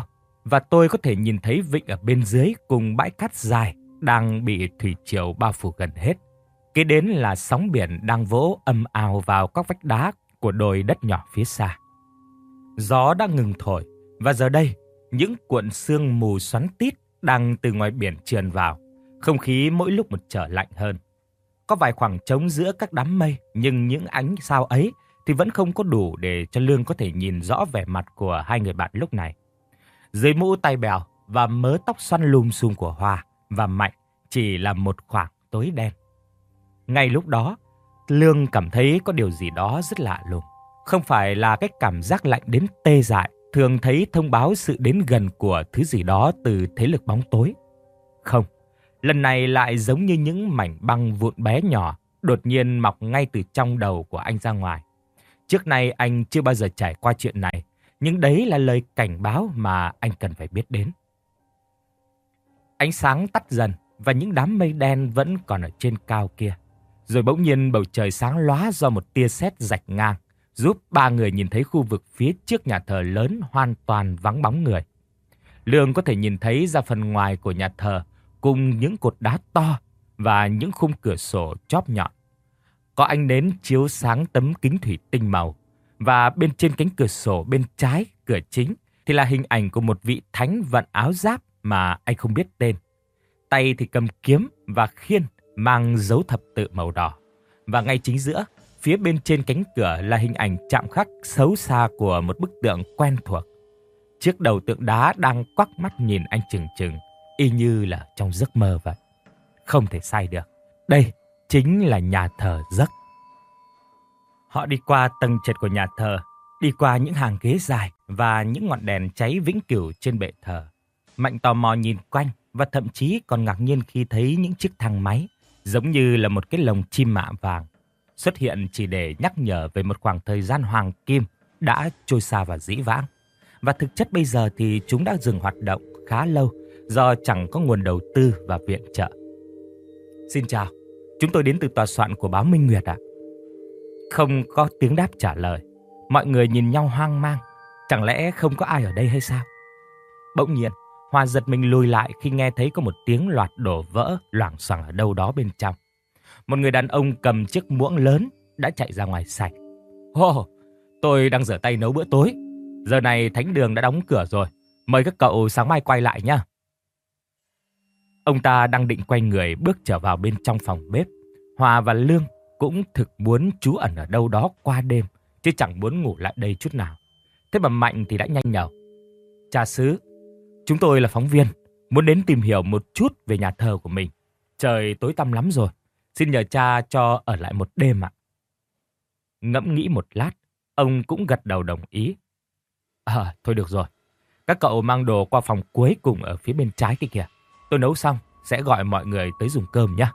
Speaker 1: và tôi có thể nhìn thấy vịnh ở bên dưới cùng bãi cát dài đang bị thủy triều bao phủ gần hết. Kế đến là sóng biển đang vỗ ầm ào vào các vách đá của đồi đất nhỏ phía xa. Gió đã ngừng thổi và giờ đây những cuộn sương mù xoắn tít đang từ ngoài biển trườn vào. Không khí mỗi lúc một trở lạnh hơn. Có vài khoảng trống giữa các đám mây, nhưng những ánh sao ấy thì vẫn không có đủ để cho Lương có thể nhìn rõ vẻ mặt của hai người bạn lúc này. Dưới mũ tai bèo và mớ tóc xoăn lum xum của Hòa và Mạnh chỉ là một khoảng tối đen. Ngay lúc đó, Lương cảm thấy có điều gì đó rất lạ lùng. Không phải là cái cảm giác lạnh đến tê dại thường thấy thông báo sự đến gần của thứ gì đó từ thế lực bóng tối. Không, lần này lại giống như những mảnh băng vụn bé nhỏ đột nhiên mọc ngay từ trong đầu của anh ra ngoài. Trước nay anh chưa bao giờ trải qua chuyện này, nhưng đấy là lời cảnh báo mà anh cần phải biết đến. Ánh sáng tắt dần và những đám mây đen vẫn còn ở trên cao kia. Rồi bỗng nhiên bầu trời sáng lóa do một tia sét rạch ngang, giúp ba người nhìn thấy khu vực phía trước nhà thờ lớn hoàn toàn vắng bóng người. Lương có thể nhìn thấy ra phần ngoài của nhà thờ cùng những cột đá to và những khung cửa sổ chóp nhọn. Có ánh nến chiếu sáng tấm kính thủy tinh màu, và bên trên cánh cửa sổ bên trái cửa chính thì là hình ảnh của một vị thánh vận áo giáp mà anh không biết tên. Tay thì cầm kiếm và khiên mang dấu thập tự màu đỏ. Và ngay chính giữa, phía bên trên cánh cửa là hình ảnh chạm khắc xấu xa của một bức tượng quen thuộc. Chiếc đầu tượng đá đang quắc mắt nhìn anh chừng chừng, y như là trong giấc mơ vậy. Không thể sai được. Đây chính là nhà thờ giấc. Họ đi qua tầng trệt của nhà thờ, đi qua những hàng ghế dài và những ngọn đèn cháy vĩnh cửu trên bệ thờ. Mạnh tò mò nhìn quanh và thậm chí còn ngạc nhiên khi thấy những chiếc thang máy giống như là một cái lồng chim mạ vàng xuất hiện chỉ để nhắc nhở về một khoảng thời gian hoàng kim đã trôi xa và dĩ vãng. Và thực chất bây giờ thì chúng đã dừng hoạt động khá lâu do chẳng có nguồn đầu tư và viện trợ. Xin chào, chúng tôi đến từ tòa soạn của báo Minh Nguyệt ạ. Không có tiếng đáp trả lời. Mọi người nhìn nhau hoang mang. Chẳng lẽ không có ai ở đây hay sao? Bỗng nhiên, Hoa giật mình lùi lại khi nghe thấy có một tiếng loạt đổ vỡ loảng xoảng ở đâu đó bên trong. Một người đàn ông cầm chiếc muỗng lớn đã chạy ra ngoài sảnh. Tôi đang rửa tay nấu bữa tối. Giờ này thánh đường đã đóng cửa rồi. Mời các cậu sáng mai quay lại nhé. Ông ta đang định quay người bước trở vào bên trong phòng bếp. Hòa và Lương cũng thực muốn trú ẩn ở đâu đó qua đêm, chứ chẳng muốn ngủ lại đây chút nào. Thế mà Mạnh thì đã nhanh nhảu. Cha xứ, chúng tôi là phóng viên, muốn đến tìm hiểu một chút về nhà thờ của mình. Trời tối tăm lắm rồi, xin nhờ cha cho ở lại một đêm ạ. Ngẫm nghĩ một lát, ông cũng gật đầu đồng ý. Thôi được rồi, các cậu mang đồ qua phòng cuối cùng ở phía bên trái kia kìa. Tôi nấu xong, sẽ gọi mọi người tới dùng cơm nhé.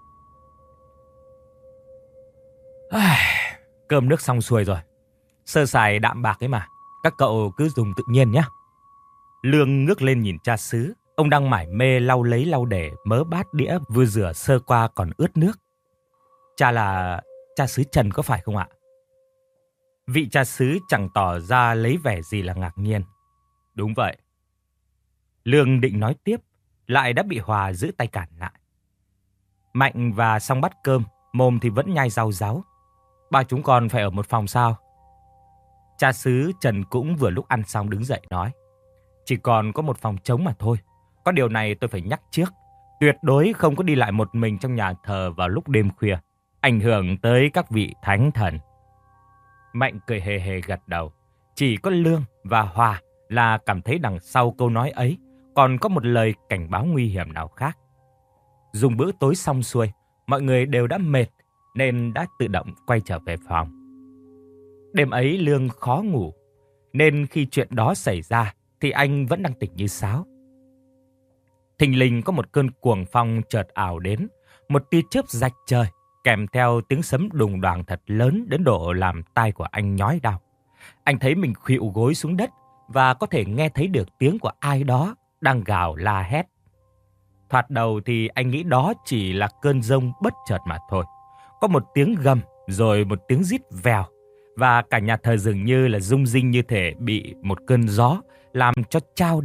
Speaker 1: Cơm nước xong xuôi rồi. Sơ sài đạm bạc ấy mà, các cậu cứ dùng tự nhiên nhé. Lương ngước lên nhìn cha xứ. Ông đang mải mê lau lấy lau để mớ bát đĩa vừa rửa sơ qua còn ướt nước. Cha là cha xứ Trần có phải không ạ? Vị cha xứ chẳng tỏ ra lấy vẻ gì là ngạc nhiên. Đúng vậy. Lương định nói tiếp, lại đã bị Hòa giữ tay cản lại. Mạnh và xong bát cơm, mồm thì vẫn nhai rau ráu. Ba chúng con phải ở một phòng sao? Cha xứ Trần cũng vừa lúc ăn xong đứng dậy nói. Chỉ còn có một phòng trống mà thôi. Có điều này tôi phải nhắc trước. Tuyệt đối không có đi lại một mình trong nhà thờ vào lúc đêm khuya, ảnh hưởng tới các vị thánh thần. Mạnh cười hề hề gật đầu. Chỉ có Lương và Hòa là cảm thấy đằng sau câu nói ấy còn có một lời cảnh báo nguy hiểm nào khác. Dùng bữa tối xong xuôi, mọi người đều đã mệt nên đã tự động quay trở về phòng. Đêm ấy Lương khó ngủ, nên khi chuyện đó xảy ra thì anh vẫn đang tỉnh như sáo. Thình lình có một cơn cuồng phong chợt ảo đến, một tia chớp rạch trời, kèm theo tiếng sấm đùng đoàng thật lớn đến độ làm tai của anh nhói đau. Anh thấy mình khuỵu gối xuống đất và có thể nghe thấy được tiếng của ai đó đang gào la hét. Thoạt đầu thì anh nghĩ đó chỉ là cơn giông bất chợt mà thôi. Có một tiếng gầm rồi một tiếng rít vèo, và cả nhà thờ dường như là rung rinh như thể bị một cơn gió làm cho chao đảo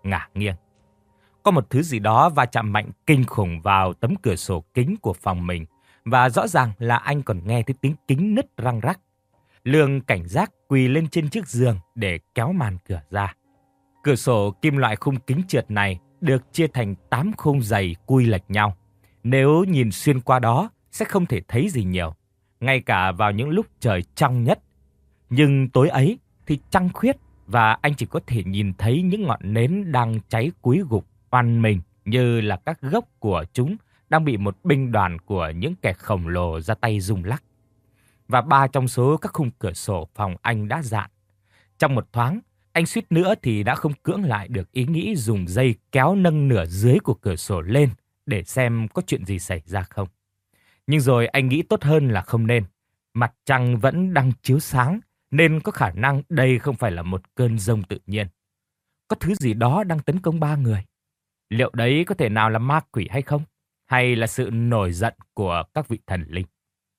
Speaker 1: ngả nghiêng. Có một thứ gì đó va chạm mạnh kinh khủng vào tấm cửa sổ kính của phòng mình, và rõ ràng là anh còn nghe thấy tiếng kính nứt răng rắc. Lương cảnh giác quỳ lên trên chiếc giường để kéo màn cửa ra. Cửa sổ kim loại khung kính trượt này được chia thành 8 khung dày cui lệch nhau. Nếu nhìn xuyên qua đó sẽ không thể thấy gì nhiều, ngay cả vào những lúc trời trong nhất. Nhưng tối ấy thì trăng khuyết và anh chỉ có thể nhìn thấy những ngọn nến đang cháy cúi gục oằn mình, như là các gốc của chúng đang bị một binh đoàn của những kẻ khổng lồ ra tay rung lắc. Và 3 trong số các khung cửa sổ phòng anh đã dạn. Trong một thoáng, anh suýt nữa thì đã không cưỡng lại được ý nghĩ dùng dây kéo nâng nửa dưới của cửa sổ lên để xem có chuyện gì xảy ra không. Nhưng rồi anh nghĩ tốt hơn là không nên. Mặt trăng vẫn đang chiếu sáng, nên có khả năng đây không phải là một cơn giông tự nhiên. Có thứ gì đó đang tấn công 3 người. Liệu đấy có thể nào là ma quỷ hay không? Hay là sự nổi giận của các vị thần linh?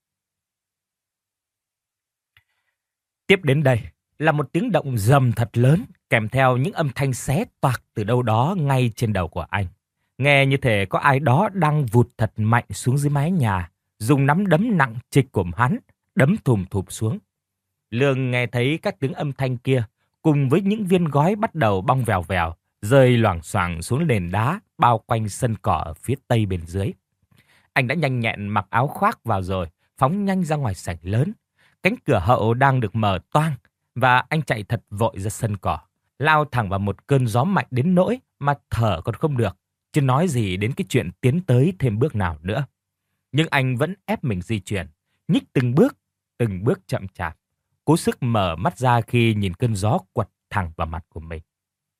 Speaker 1: Tiếp đến đây là một tiếng động rầm thật lớn, kèm theo những âm thanh xé toạc từ đâu đó ngay trên đầu của anh. Nghe như thể có ai đó đang vụt thật mạnh xuống dưới mái nhà, dùng nắm đấm nặng trịch của hắn, đấm thùm thụp xuống. Lương nghe thấy các tiếng âm thanh kia, cùng với những viên gói bắt đầu bong vèo vèo, rơi loảng xoảng xuống nền đá bao quanh sân cỏ ở phía tây bên dưới. Anh đã nhanh nhẹn mặc áo khoác vào rồi, phóng nhanh ra ngoài sảnh lớn. Cánh cửa hậu đang được mở toang và anh chạy thật vội ra sân cỏ, lao thẳng vào một cơn gió mạnh đến nỗi mà thở còn không được, chứ nói gì đến cái chuyện tiến tới thêm bước nào nữa. Nhưng anh vẫn ép mình di chuyển, nhích từng bước chậm chạp, cố sức mở mắt ra khi nhìn cơn gió quật thẳng vào mặt của mình.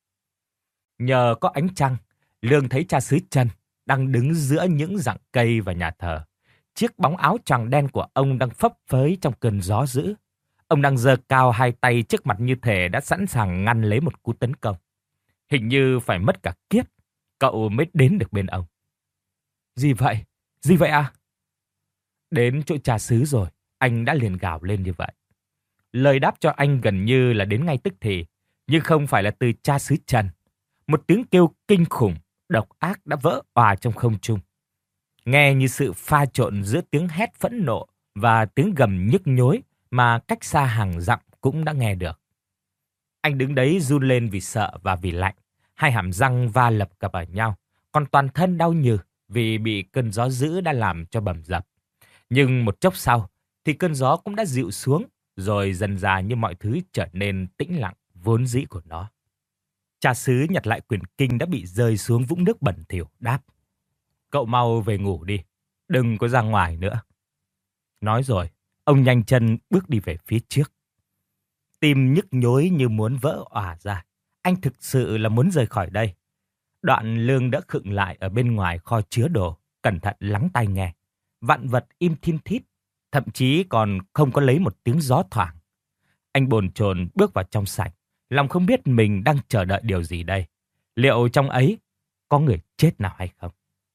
Speaker 1: Nhờ có ánh trăng, Lương thấy cha xứ Trần đang đứng giữa những rặng cây và nhà thờ. Chiếc bóng áo choàng đen của ông đang phấp phới trong cơn gió dữ. Ông đang giơ cao hai tay trước mặt như thể đã sẵn sàng ngăn lấy một cú tấn công. Hình như phải mất cả kiếp, cậu mới đến được bên ông. Gì vậy? Gì vậy à? Đến chỗ cha xứ rồi, anh đã liền gào lên như vậy. Lời đáp cho anh gần như là đến ngay tức thì, nhưng không phải là từ cha xứ Trần. Một tiếng kêu kinh khủng, độc ác đã vỡ òa trong không trung. Nghe như sự pha trộn giữa tiếng hét phẫn nộ và tiếng gầm nhức nhối mà cách xa hàng dặm cũng đã nghe được. Anh đứng đấy run lên vì sợ và vì lạnh, hai hàm răng va lập cập vào nhau, còn toàn thân đau nhừ vì bị cơn gió dữ đã làm cho bầm dập. Nhưng một chốc sau thì cơn gió cũng đã dịu xuống, rồi dần dà như mọi thứ trở nên tĩnh lặng vốn dĩ của nó. Cha xứ nhặt lại quyển kinh đã bị rơi xuống vũng nước bẩn thỉu, đáp: Cậu mau về ngủ đi, đừng có ra ngoài nữa. Nói rồi, ông nhanh chân bước đi về phía trước. Tim nhức nhối như muốn vỡ òa ra. Anh thực sự là muốn rời khỏi đây. Đoạn Lương đã khựng lại ở bên ngoài kho chứa đồ, cẩn thận lắng tai nghe. Vạn vật im thin thít, thậm chí còn không có lấy một tiếng gió thoảng. Anh bồn chồn bước vào trong sảnh, lòng không biết mình đang chờ đợi điều gì đây. Liệu trong ấy có người chết nào hay không?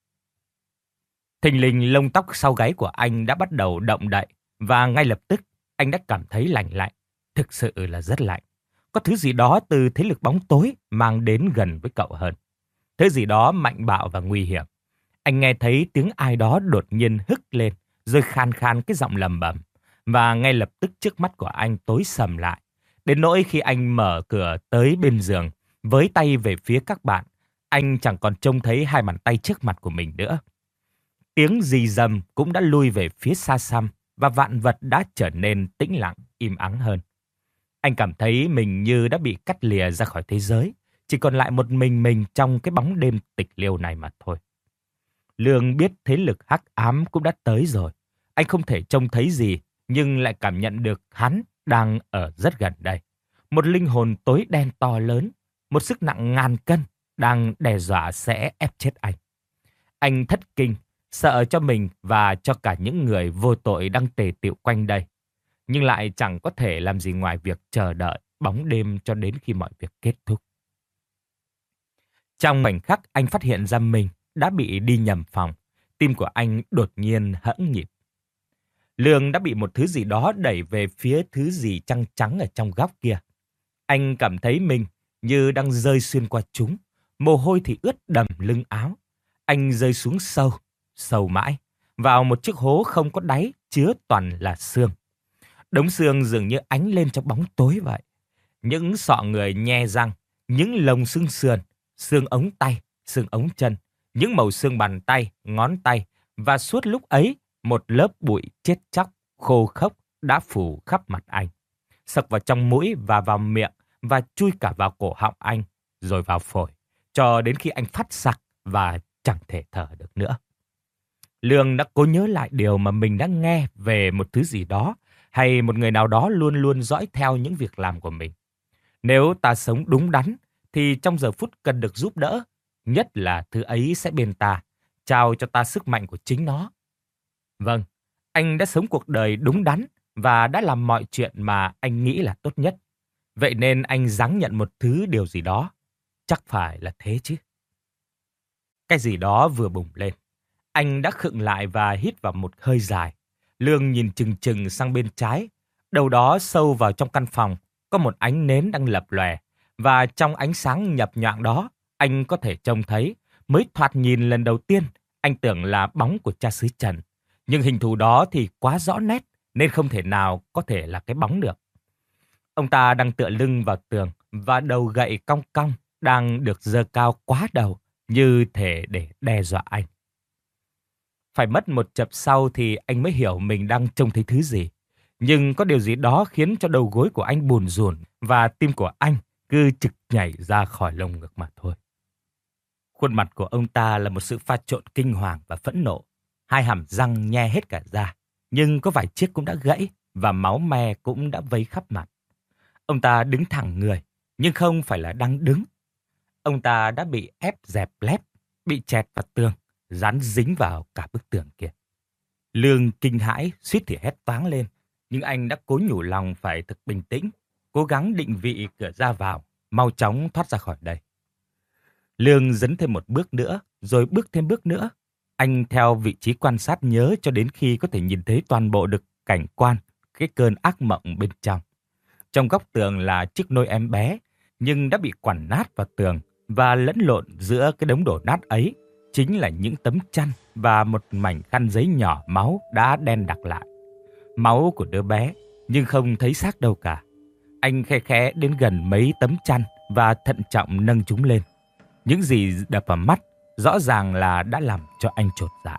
Speaker 1: Thình lình lông tóc sau gáy của anh đã bắt đầu động đậy và ngay lập tức anh đã cảm thấy lạnh lạnh. Thực sự là rất lạnh. Có thứ gì đó từ thế lực bóng tối mang đến gần với cậu hơn. Thứ gì đó mạnh bạo và nguy hiểm. Anh nghe thấy tiếng ai đó đột nhiên hức lên rồi khan khan cái giọng lầm bầm. Và ngay lập tức trước mắt của anh tối sầm lại. Đến nỗi khi anh mở cửa tới bên giường, với tay về phía các bạn, anh chẳng còn trông thấy hai bàn tay trước mặt của mình nữa. Tiếng rì rầm cũng đã lui về phía xa xăm và vạn vật đã trở nên tĩnh lặng, im ắng hơn. Anh cảm thấy mình như đã bị cắt lìa ra khỏi thế giới, chỉ còn lại một mình trong cái bóng đêm tịch liêu này mà thôi. Lương biết thế lực hắc ám cũng đã tới rồi. Anh không thể trông thấy gì, nhưng lại cảm nhận được hắn đang ở rất gần đây. Một linh hồn tối đen to lớn, một sức nặng ngàn cân đang đe dọa sẽ ép chết anh. Anh thất kinh, sợ cho mình và cho cả những người vô tội đang tề tựu quanh đây. Nhưng lại chẳng có thể làm gì ngoài việc chờ đợi bóng đêm cho đến khi mọi việc kết thúc. Trong khoảnh khắc anh phát hiện ra mình đã bị đi nhầm phòng, tim của anh đột nhiên hẫng nhịp. Lương đã bị một thứ gì đó đẩy về phía thứ gì trắng trắng ở trong góc kia. Anh cảm thấy mình như đang rơi xuyên qua chúng, mồ hôi thì ướt đầm lưng áo. Anh rơi xuống sâu, sâu mãi, vào một chiếc hố không có đáy chứa toàn là xương. Đống xương dường như ánh lên trong bóng tối vậy. Những sọ người nhe răng, những lồng xương sườn, xương ống tay, xương ống chân, những màu xương bàn tay, ngón tay, và suốt lúc ấy, một lớp bụi chết chóc, khô khốc đã phủ khắp mặt anh, sộc vào trong mũi và vào miệng và chui cả vào cổ họng anh, rồi vào phổi, cho đến khi anh phát sặc và chẳng thể thở được nữa. Lương đã cố nhớ lại điều mà mình đã nghe về một thứ gì đó, hay một người nào đó luôn luôn dõi theo những việc làm của mình. Nếu ta sống đúng đắn, thì trong giờ phút cần được giúp đỡ, nhất là thứ ấy sẽ bên ta, trao cho ta sức mạnh của chính nó. Vâng, anh đã sống cuộc đời đúng đắn và đã làm mọi chuyện mà anh nghĩ là tốt nhất. Vậy nên anh gắng nhận một thứ điều gì đó. Chắc phải là thế chứ. Cái gì đó vừa bùng lên. Anh đã khựng lại và hít vào một hơi dài. Lương nhìn chừng chừng sang bên trái. Đầu đó sâu vào trong căn phòng, có một ánh nến đang lập lòe. Và trong ánh sáng nhập nhoạng đó, anh có thể trông thấy, mới thoạt nhìn lần đầu tiên, anh tưởng là bóng của cha xứ Trần. Nhưng hình thù đó thì quá rõ nét, nên không thể nào có thể là cái bóng được. Ông ta đang tựa lưng vào tường và đầu gậy cong cong đang được giơ cao quá đầu, như thể để đe dọa anh. Phải mất một chập sau thì anh mới hiểu mình đang trông thấy thứ gì. Nhưng có điều gì đó khiến cho đầu gối của anh bùn rùn và tim của anh cứ trực nhảy ra khỏi lồng ngực mà thôi. Khuôn mặt của ông ta là một sự pha trộn kinh hoàng và phẫn nộ. Hai hàm răng nhe hết cả ra, nhưng có vài chiếc cũng đã gãy và máu me cũng đã vấy khắp mặt. Ông ta đứng thẳng người, nhưng không phải là đang đứng. Ông ta đã bị ép dẹp lép, bị chẹt vào tường, dán dính vào cả bức tường kia. Lương kinh hãi, suýt thì hét toáng lên, nhưng anh đã cố nhủ lòng phải thật bình tĩnh, cố gắng định vị cửa ra vào, mau chóng thoát ra khỏi đây. Lương dấn thêm một bước nữa, rồi bước thêm bước nữa. Anh theo vị trí quan sát nhớ cho đến khi có thể nhìn thấy toàn bộ được cảnh quan, cái cơn ác mộng bên trong. Trong góc tường là chiếc nôi em bé, nhưng đã bị quằn nát vào tường, và lẫn lộn giữa cái đống đổ nát ấy chính là những tấm chăn và một mảnh khăn giấy nhỏ máu đã đen đặc lại. Máu của đứa bé, nhưng không thấy xác đâu cả. Anh khe khẽ đến gần mấy tấm chăn và thận trọng nâng chúng lên. Những gì đập vào mắt rõ ràng là đã làm cho anh chột dạ.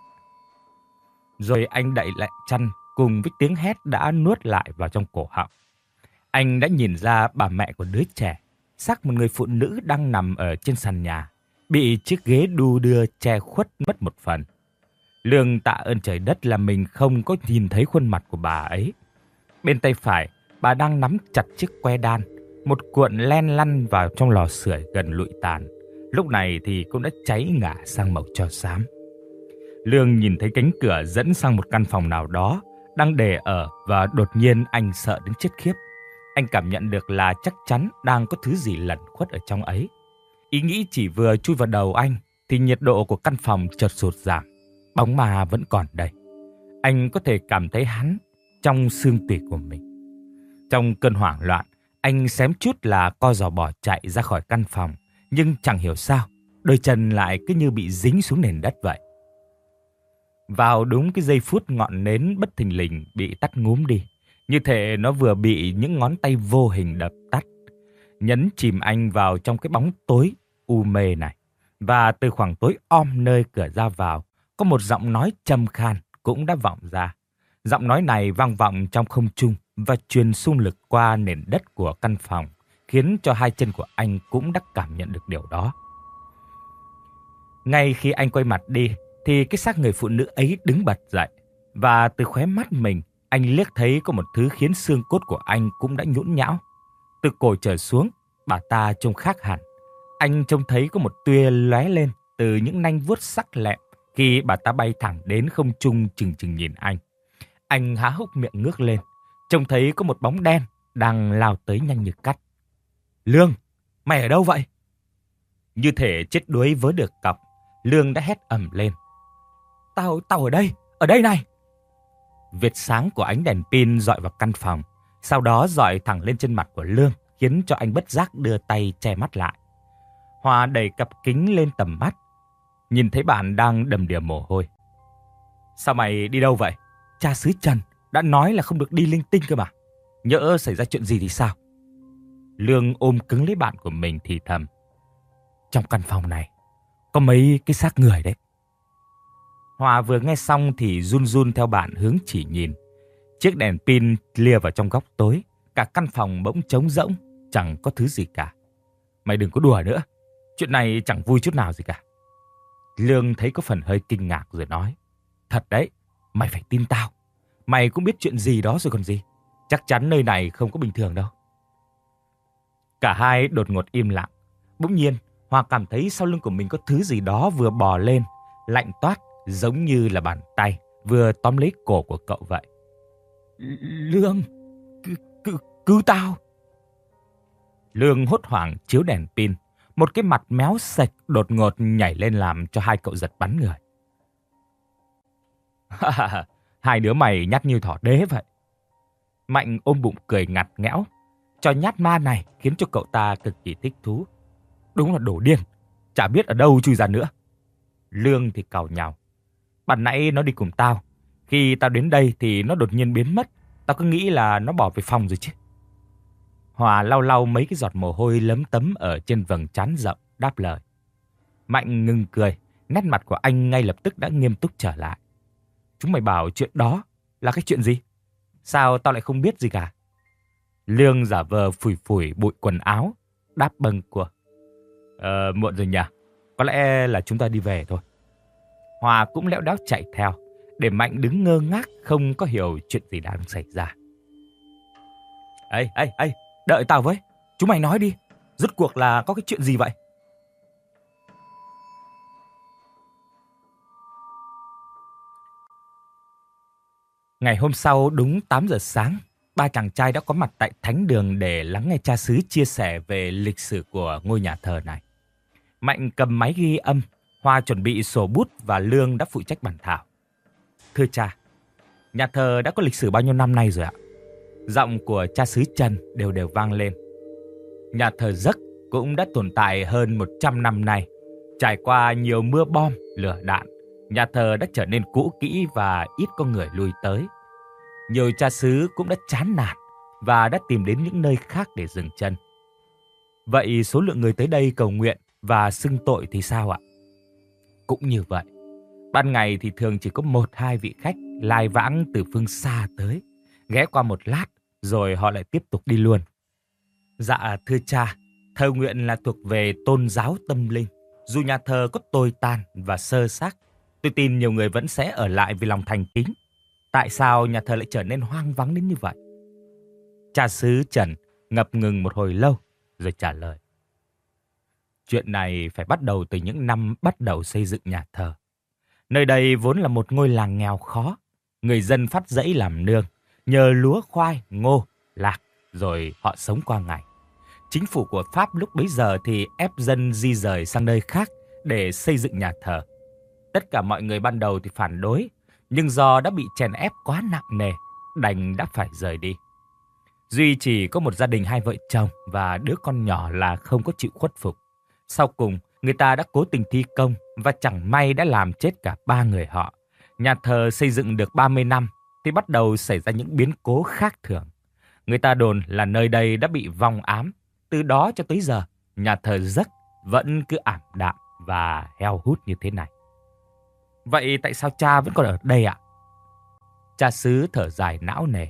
Speaker 1: Rồi anh đậy lại chăn cùng với tiếng hét đã nuốt lại vào trong cổ họng. Anh đã nhìn ra bà mẹ của đứa trẻ, xác một người phụ nữ đang nằm ở trên sàn nhà, bị chiếc ghế đu đưa che khuất mất một phần. Lương tạ ơn trời đất là mình không có nhìn thấy khuôn mặt của bà ấy. Bên tay phải, bà đang nắm chặt chiếc que đan, một cuộn len lăn vào trong lò sưởi gần lụi tàn. Lúc này thì cũng đã cháy ngả sang màu tro xám. Lương nhìn thấy cánh cửa dẫn sang một căn phòng nào đó đang để ở, và đột nhiên anh sợ đến chết khiếp. Anh cảm nhận được là chắc chắn đang có thứ gì lẩn khuất ở trong ấy. Ý nghĩ chỉ vừa chui vào đầu anh thì nhiệt độ của căn phòng chợt sụt giảm. Bóng ma vẫn còn đây. Anh có thể cảm thấy hắn trong xương tủy của mình. Trong cơn hoảng loạn, anh xém chút là co giò bỏ chạy ra khỏi căn phòng. Nhưng chẳng hiểu sao, đôi chân lại cứ như bị dính xuống nền đất vậy. Vào đúng cái giây phút ngọn nến bất thình lình bị tắt ngúm đi, như thể nó vừa bị những ngón tay vô hình đập tắt, nhấn chìm anh vào trong cái bóng tối u mê này. Và từ khoảng tối om nơi cửa ra vào, có một giọng nói trầm khan cũng đã vọng ra. Giọng nói này vang vọng trong không trung và truyền xung lực qua nền đất của căn phòng, khiến cho hai chân của anh cũng đã cảm nhận được điều đó. Ngay khi anh quay mặt đi, thì cái xác người phụ nữ ấy đứng bật dậy, và từ khóe mắt mình, anh liếc thấy có một thứ khiến xương cốt của anh cũng đã nhũn nhão. Từ cổ trở xuống, bà ta trông khác hẳn. Anh trông thấy có một tia lóe lên từ những nanh vuốt sắc lẹm khi bà ta bay thẳng đến không trung chừng chừng nhìn anh. Anh há hốc miệng ngước lên, trông thấy có một bóng đen đang lao tới nhanh như cắt. Lương, mày ở đâu vậy? Như thể chết đuối với được cọc, Lương đã hét ầm lên. Tao ở đây này. Vệt sáng của ánh đèn pin dọi vào căn phòng, sau đó dọi thẳng lên trên mặt của Lương, khiến cho anh bất giác đưa tay che mắt lại. Hoa đẩy cặp kính lên tầm mắt, nhìn thấy bạn đang đầm đìa mồ hôi. Sao mày đi đâu vậy? Cha xứ Trần đã nói là không được đi linh tinh cơ mà. Nhỡ xảy ra chuyện gì thì sao? Lương ôm cứng lấy bạn của mình thì thầm. Trong căn phòng này có mấy cái xác người đấy. Hòa vừa nghe xong thì run run theo bạn hướng chỉ nhìn. Chiếc đèn pin lia vào trong góc tối. Cả căn phòng bỗng trống rỗng, chẳng có thứ gì cả. Mày đừng có đùa nữa. Chuyện này chẳng vui chút nào gì cả. Lương thấy có phần hơi kinh ngạc rồi nói. Thật đấy, mày phải tin tao. Mày cũng biết chuyện gì đó rồi còn gì. Chắc chắn nơi này không có bình thường đâu. Cả hai đột ngột im lặng. Bỗng nhiên, Hoa cảm thấy sau lưng của mình có thứ gì đó vừa bò lên, lạnh toát, giống như là bàn tay vừa tóm lấy cổ của cậu vậy. Lương, cứu tao. Lương hốt hoảng chiếu đèn pin. Một cái mặt méo sạch đột ngột nhảy lên làm cho hai cậu giật bắn người. Hai đứa mày nhát như thỏ đế vậy. Mạnh ôm bụng cười ngặt nghẽo. Trò nhát ma này khiến cho cậu ta cực kỳ thích thú. Đúng là đồ điên, chả biết ở đâu chui ra nữa. Lương thì càu nhàu. Ban nãy nó đi cùng tao. Khi tao đến đây thì nó đột nhiên biến mất. Tao cứ nghĩ là nó bỏ về phòng rồi chứ. Hòa lau lau mấy cái giọt mồ hôi lấm tấm ở trên vầng trán rộng, đáp lời. Mạnh ngừng cười, nét mặt của anh ngay lập tức đã nghiêm túc trở lại. Chúng mày bảo chuyện đó là cái chuyện gì? Sao tao lại không biết gì cả? Lương giả vờ phủi phủi bụi quần áo, đáp bâng của. Muộn rồi nhỉ? Có lẽ là chúng ta đi về thôi. Hòa cũng lẽo đẽo chạy theo, để Mạnh đứng ngơ ngác không có hiểu chuyện gì đang xảy ra. Ê, đợi tao với. Chúng mày nói đi, rốt cuộc là có cái chuyện gì vậy? Ngày hôm sau đúng 8 giờ sáng, ba chàng trai đã có mặt tại thánh đường để lắng nghe cha xứ chia sẻ về lịch sử của ngôi nhà thờ này. Mạnh cầm máy ghi âm, Hoa chuẩn bị sổ bút và Lương đã phụ trách bản thảo. Thưa cha, nhà thờ đã có lịch sử bao nhiêu năm nay rồi ạ? Giọng của cha xứ Trần đều đều vang lên. Nhà thờ Giấc cũng đã tồn tại hơn 100 năm nay. Trải qua nhiều mưa bom, lửa đạn, nhà thờ đã trở nên cũ kỹ và ít có người lui tới. Nhiều cha xứ cũng đã chán nản và đã tìm đến những nơi khác để dừng chân. Vậy số lượng người tới đây cầu nguyện và xưng tội thì sao ạ? Cũng như vậy. Ban ngày thì thường chỉ có 1-2 vị khách lai vãng từ phương xa tới, ghé qua một lát rồi họ lại tiếp tục đi luôn. Dạ thưa cha, thờ nguyện là thuộc về tôn giáo tâm linh. Dù nhà thờ có tồi tàn và xơ xác, tôi tin nhiều người vẫn sẽ ở lại vì lòng thành kính. Tại sao nhà thờ lại trở nên hoang vắng đến như vậy? Cha xứ Trần ngập ngừng một hồi lâu rồi trả lời. Chuyện này phải bắt đầu từ những năm bắt đầu xây dựng nhà thờ. Nơi đây vốn là một ngôi làng nghèo khó. Người dân phát dãy làm nương, nhờ lúa khoai, ngô, lạc, rồi họ sống qua ngày. Chính phủ của Pháp lúc bấy giờ thì ép dân di rời sang nơi khác để xây dựng nhà thờ. Tất cả mọi người ban đầu thì phản đối, nhưng do đã bị chèn ép quá nặng nề, đành đã phải rời đi. Duy chỉ có một gia đình 2 vợ chồng và đứa con nhỏ là không có chịu khuất phục. Sau cùng, người ta đã cố tình thi công và chẳng may đã làm chết cả 3 người họ. Nhà thờ xây dựng được 30 năm thì bắt đầu xảy ra những biến cố khác thường. Người ta đồn là nơi đây đã bị vong ám. Từ đó cho tới giờ, nhà thờ Giấc vẫn cứ ảm đạm và heo hút như thế này. Vậy tại sao cha vẫn còn ở đây ạ? Cha xứ thở dài não nề.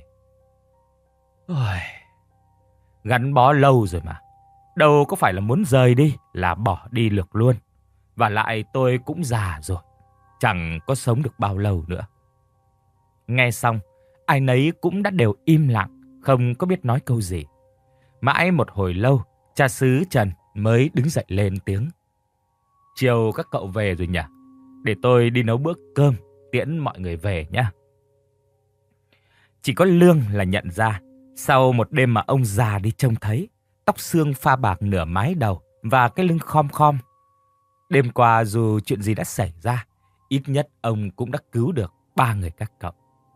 Speaker 1: Ôi, gắn bó lâu rồi mà. Đâu có phải là muốn rời đi là bỏ đi được luôn. Và lại tôi cũng già rồi, chẳng có sống được bao lâu nữa. Nghe xong, ai nấy cũng đã đều im lặng, không có biết nói câu gì. Mãi một hồi lâu, cha xứ Trần mới đứng dậy lên tiếng. Chiều các cậu về rồi nhỉ? Để tôi đi nấu bữa cơm, tiễn mọi người về nhé. Chỉ có Lương là nhận ra, sau một đêm mà ông già đi trông thấy, tóc xương pha bạc nửa mái đầu và cái lưng khom khom. Đêm qua dù chuyện gì đã xảy ra, ít nhất ông cũng đã cứu được 3 người các cậu.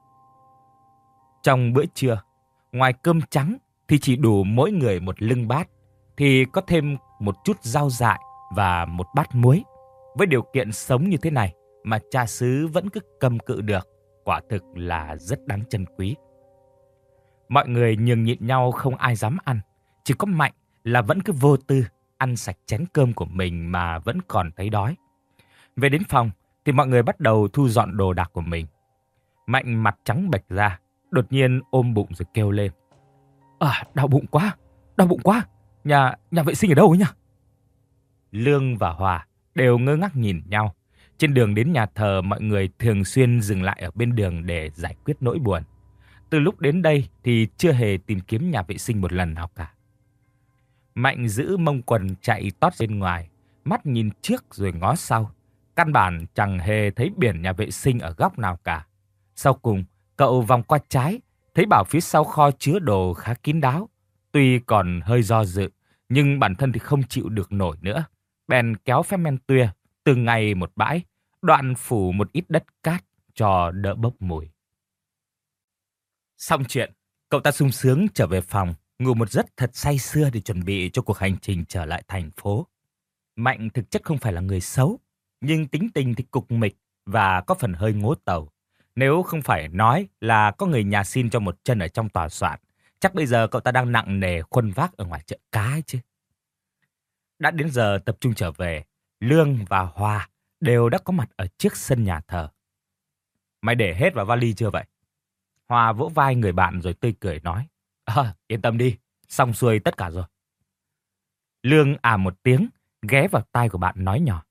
Speaker 1: Trong bữa trưa, ngoài cơm trắng thì chỉ đủ mỗi người một lưng bát, thì có thêm một chút rau dại và một bát muối. Với điều kiện sống như thế này mà cha xứ vẫn cứ cầm cự được, quả thực là rất đáng trân quý. Mọi người nhường nhịn nhau không ai dám ăn, chỉ có Mạnh là vẫn cứ vô tư ăn sạch chén cơm của mình mà vẫn còn thấy đói. Về đến phòng thì mọi người bắt đầu thu dọn đồ đạc của mình. Mạnh mặt trắng bệch ra, đột nhiên ôm bụng rồi kêu lên. Đau bụng quá, nhà vệ sinh ở đâu ấy nhỉ? Lương và Hòa đều ngơ ngác nhìn nhau. Trên đường đến nhà thờ, mọi người thường xuyên dừng lại ở bên đường để giải quyết nỗi buồn. Từ lúc đến đây thì chưa hề tìm kiếm nhà vệ sinh một lần nào cả. Mạnh giữ mông quần chạy tót bên ngoài, mắt nhìn trước rồi ngó sau. Căn bản chẳng hề thấy biển nhà vệ sinh ở góc nào cả. Sau cùng, cậu vòng qua trái, thấy bảo phía sau kho chứa đồ khá kín đáo. Tuy còn hơi do dự, nhưng bản thân thì không chịu được nổi nữa. Bèn kéo phép men tuya, từng ngày một bãi, đoạn phủ một ít đất cát cho đỡ bốc mùi. Xong chuyện, cậu ta sung sướng trở về phòng, ngủ một giấc thật say sưa để chuẩn bị cho cuộc hành trình trở lại thành phố. Mạnh thực chất không phải là người xấu, nhưng tính tình thì cục mịch và có phần hơi ngố tàu. Nếu không phải nói là có người nhà xin cho một chân ở trong tòa soạn, chắc bây giờ cậu ta đang nặng nề khuân vác ở ngoài chợ cá ấy chứ. Đã đến giờ tập trung trở về, Lương và Hòa đều đã có mặt ở trước sân nhà thờ. Mày để hết vào vali chưa vậy? Hòa vỗ vai người bạn rồi tươi cười nói. Yên tâm đi, xong xuôi tất cả rồi. Lương một tiếng, ghé vào tai của bạn nói nhỏ.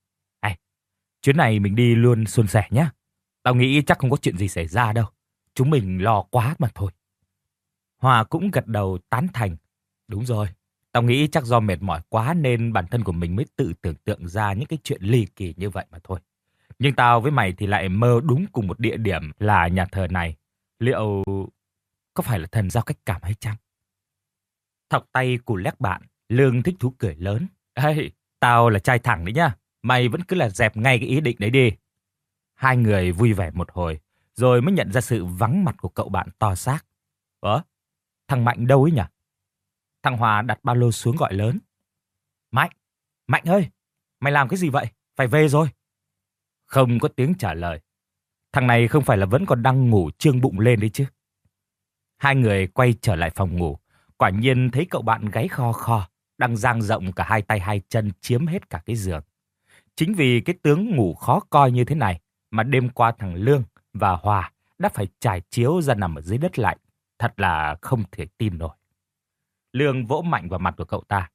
Speaker 1: Chuyến này mình đi luôn suôn sẻ nhé. Tao nghĩ chắc không có chuyện gì xảy ra đâu. Chúng mình lo quá mà thôi. Hòa cũng gật đầu tán thành. Đúng rồi, tao nghĩ chắc do mệt mỏi quá nên bản thân của mình mới tự tưởng tượng ra những cái chuyện ly kỳ như vậy mà thôi. Nhưng tao với mày thì lại mơ đúng cùng một địa điểm là nhà thờ này. Liệu có phải là thần giao cách cảm hay chăng? Thọc tay cù lét bạn, Lương thích thú cười lớn. Tao là trai thẳng đấy nhá. Mày vẫn cứ là dẹp ngay cái ý định đấy đi. Hai người vui vẻ một hồi, rồi mới nhận ra sự vắng mặt của cậu bạn to xác. Thằng Mạnh đâu ấy nhỉ? Thằng Hòa đặt ba lô xuống gọi lớn. Mạnh ơi, mày làm cái gì vậy? Phải về rồi. Không có tiếng trả lời. Thằng này không phải là vẫn còn đang ngủ trương bụng lên đấy chứ. Hai người quay trở lại phòng ngủ, quả nhiên thấy cậu bạn gáy kho kho, đang dang rộng cả hai tay hai chân chiếm hết cả cái giường. Chính vì cái tướng ngủ khó coi như thế này mà đêm qua thằng Lương và Hòa đã phải trải chiếu ra nằm ở dưới đất lạnh. Thật là không thể tin nổi. Lương vỗ mạnh vào mặt của cậu ta.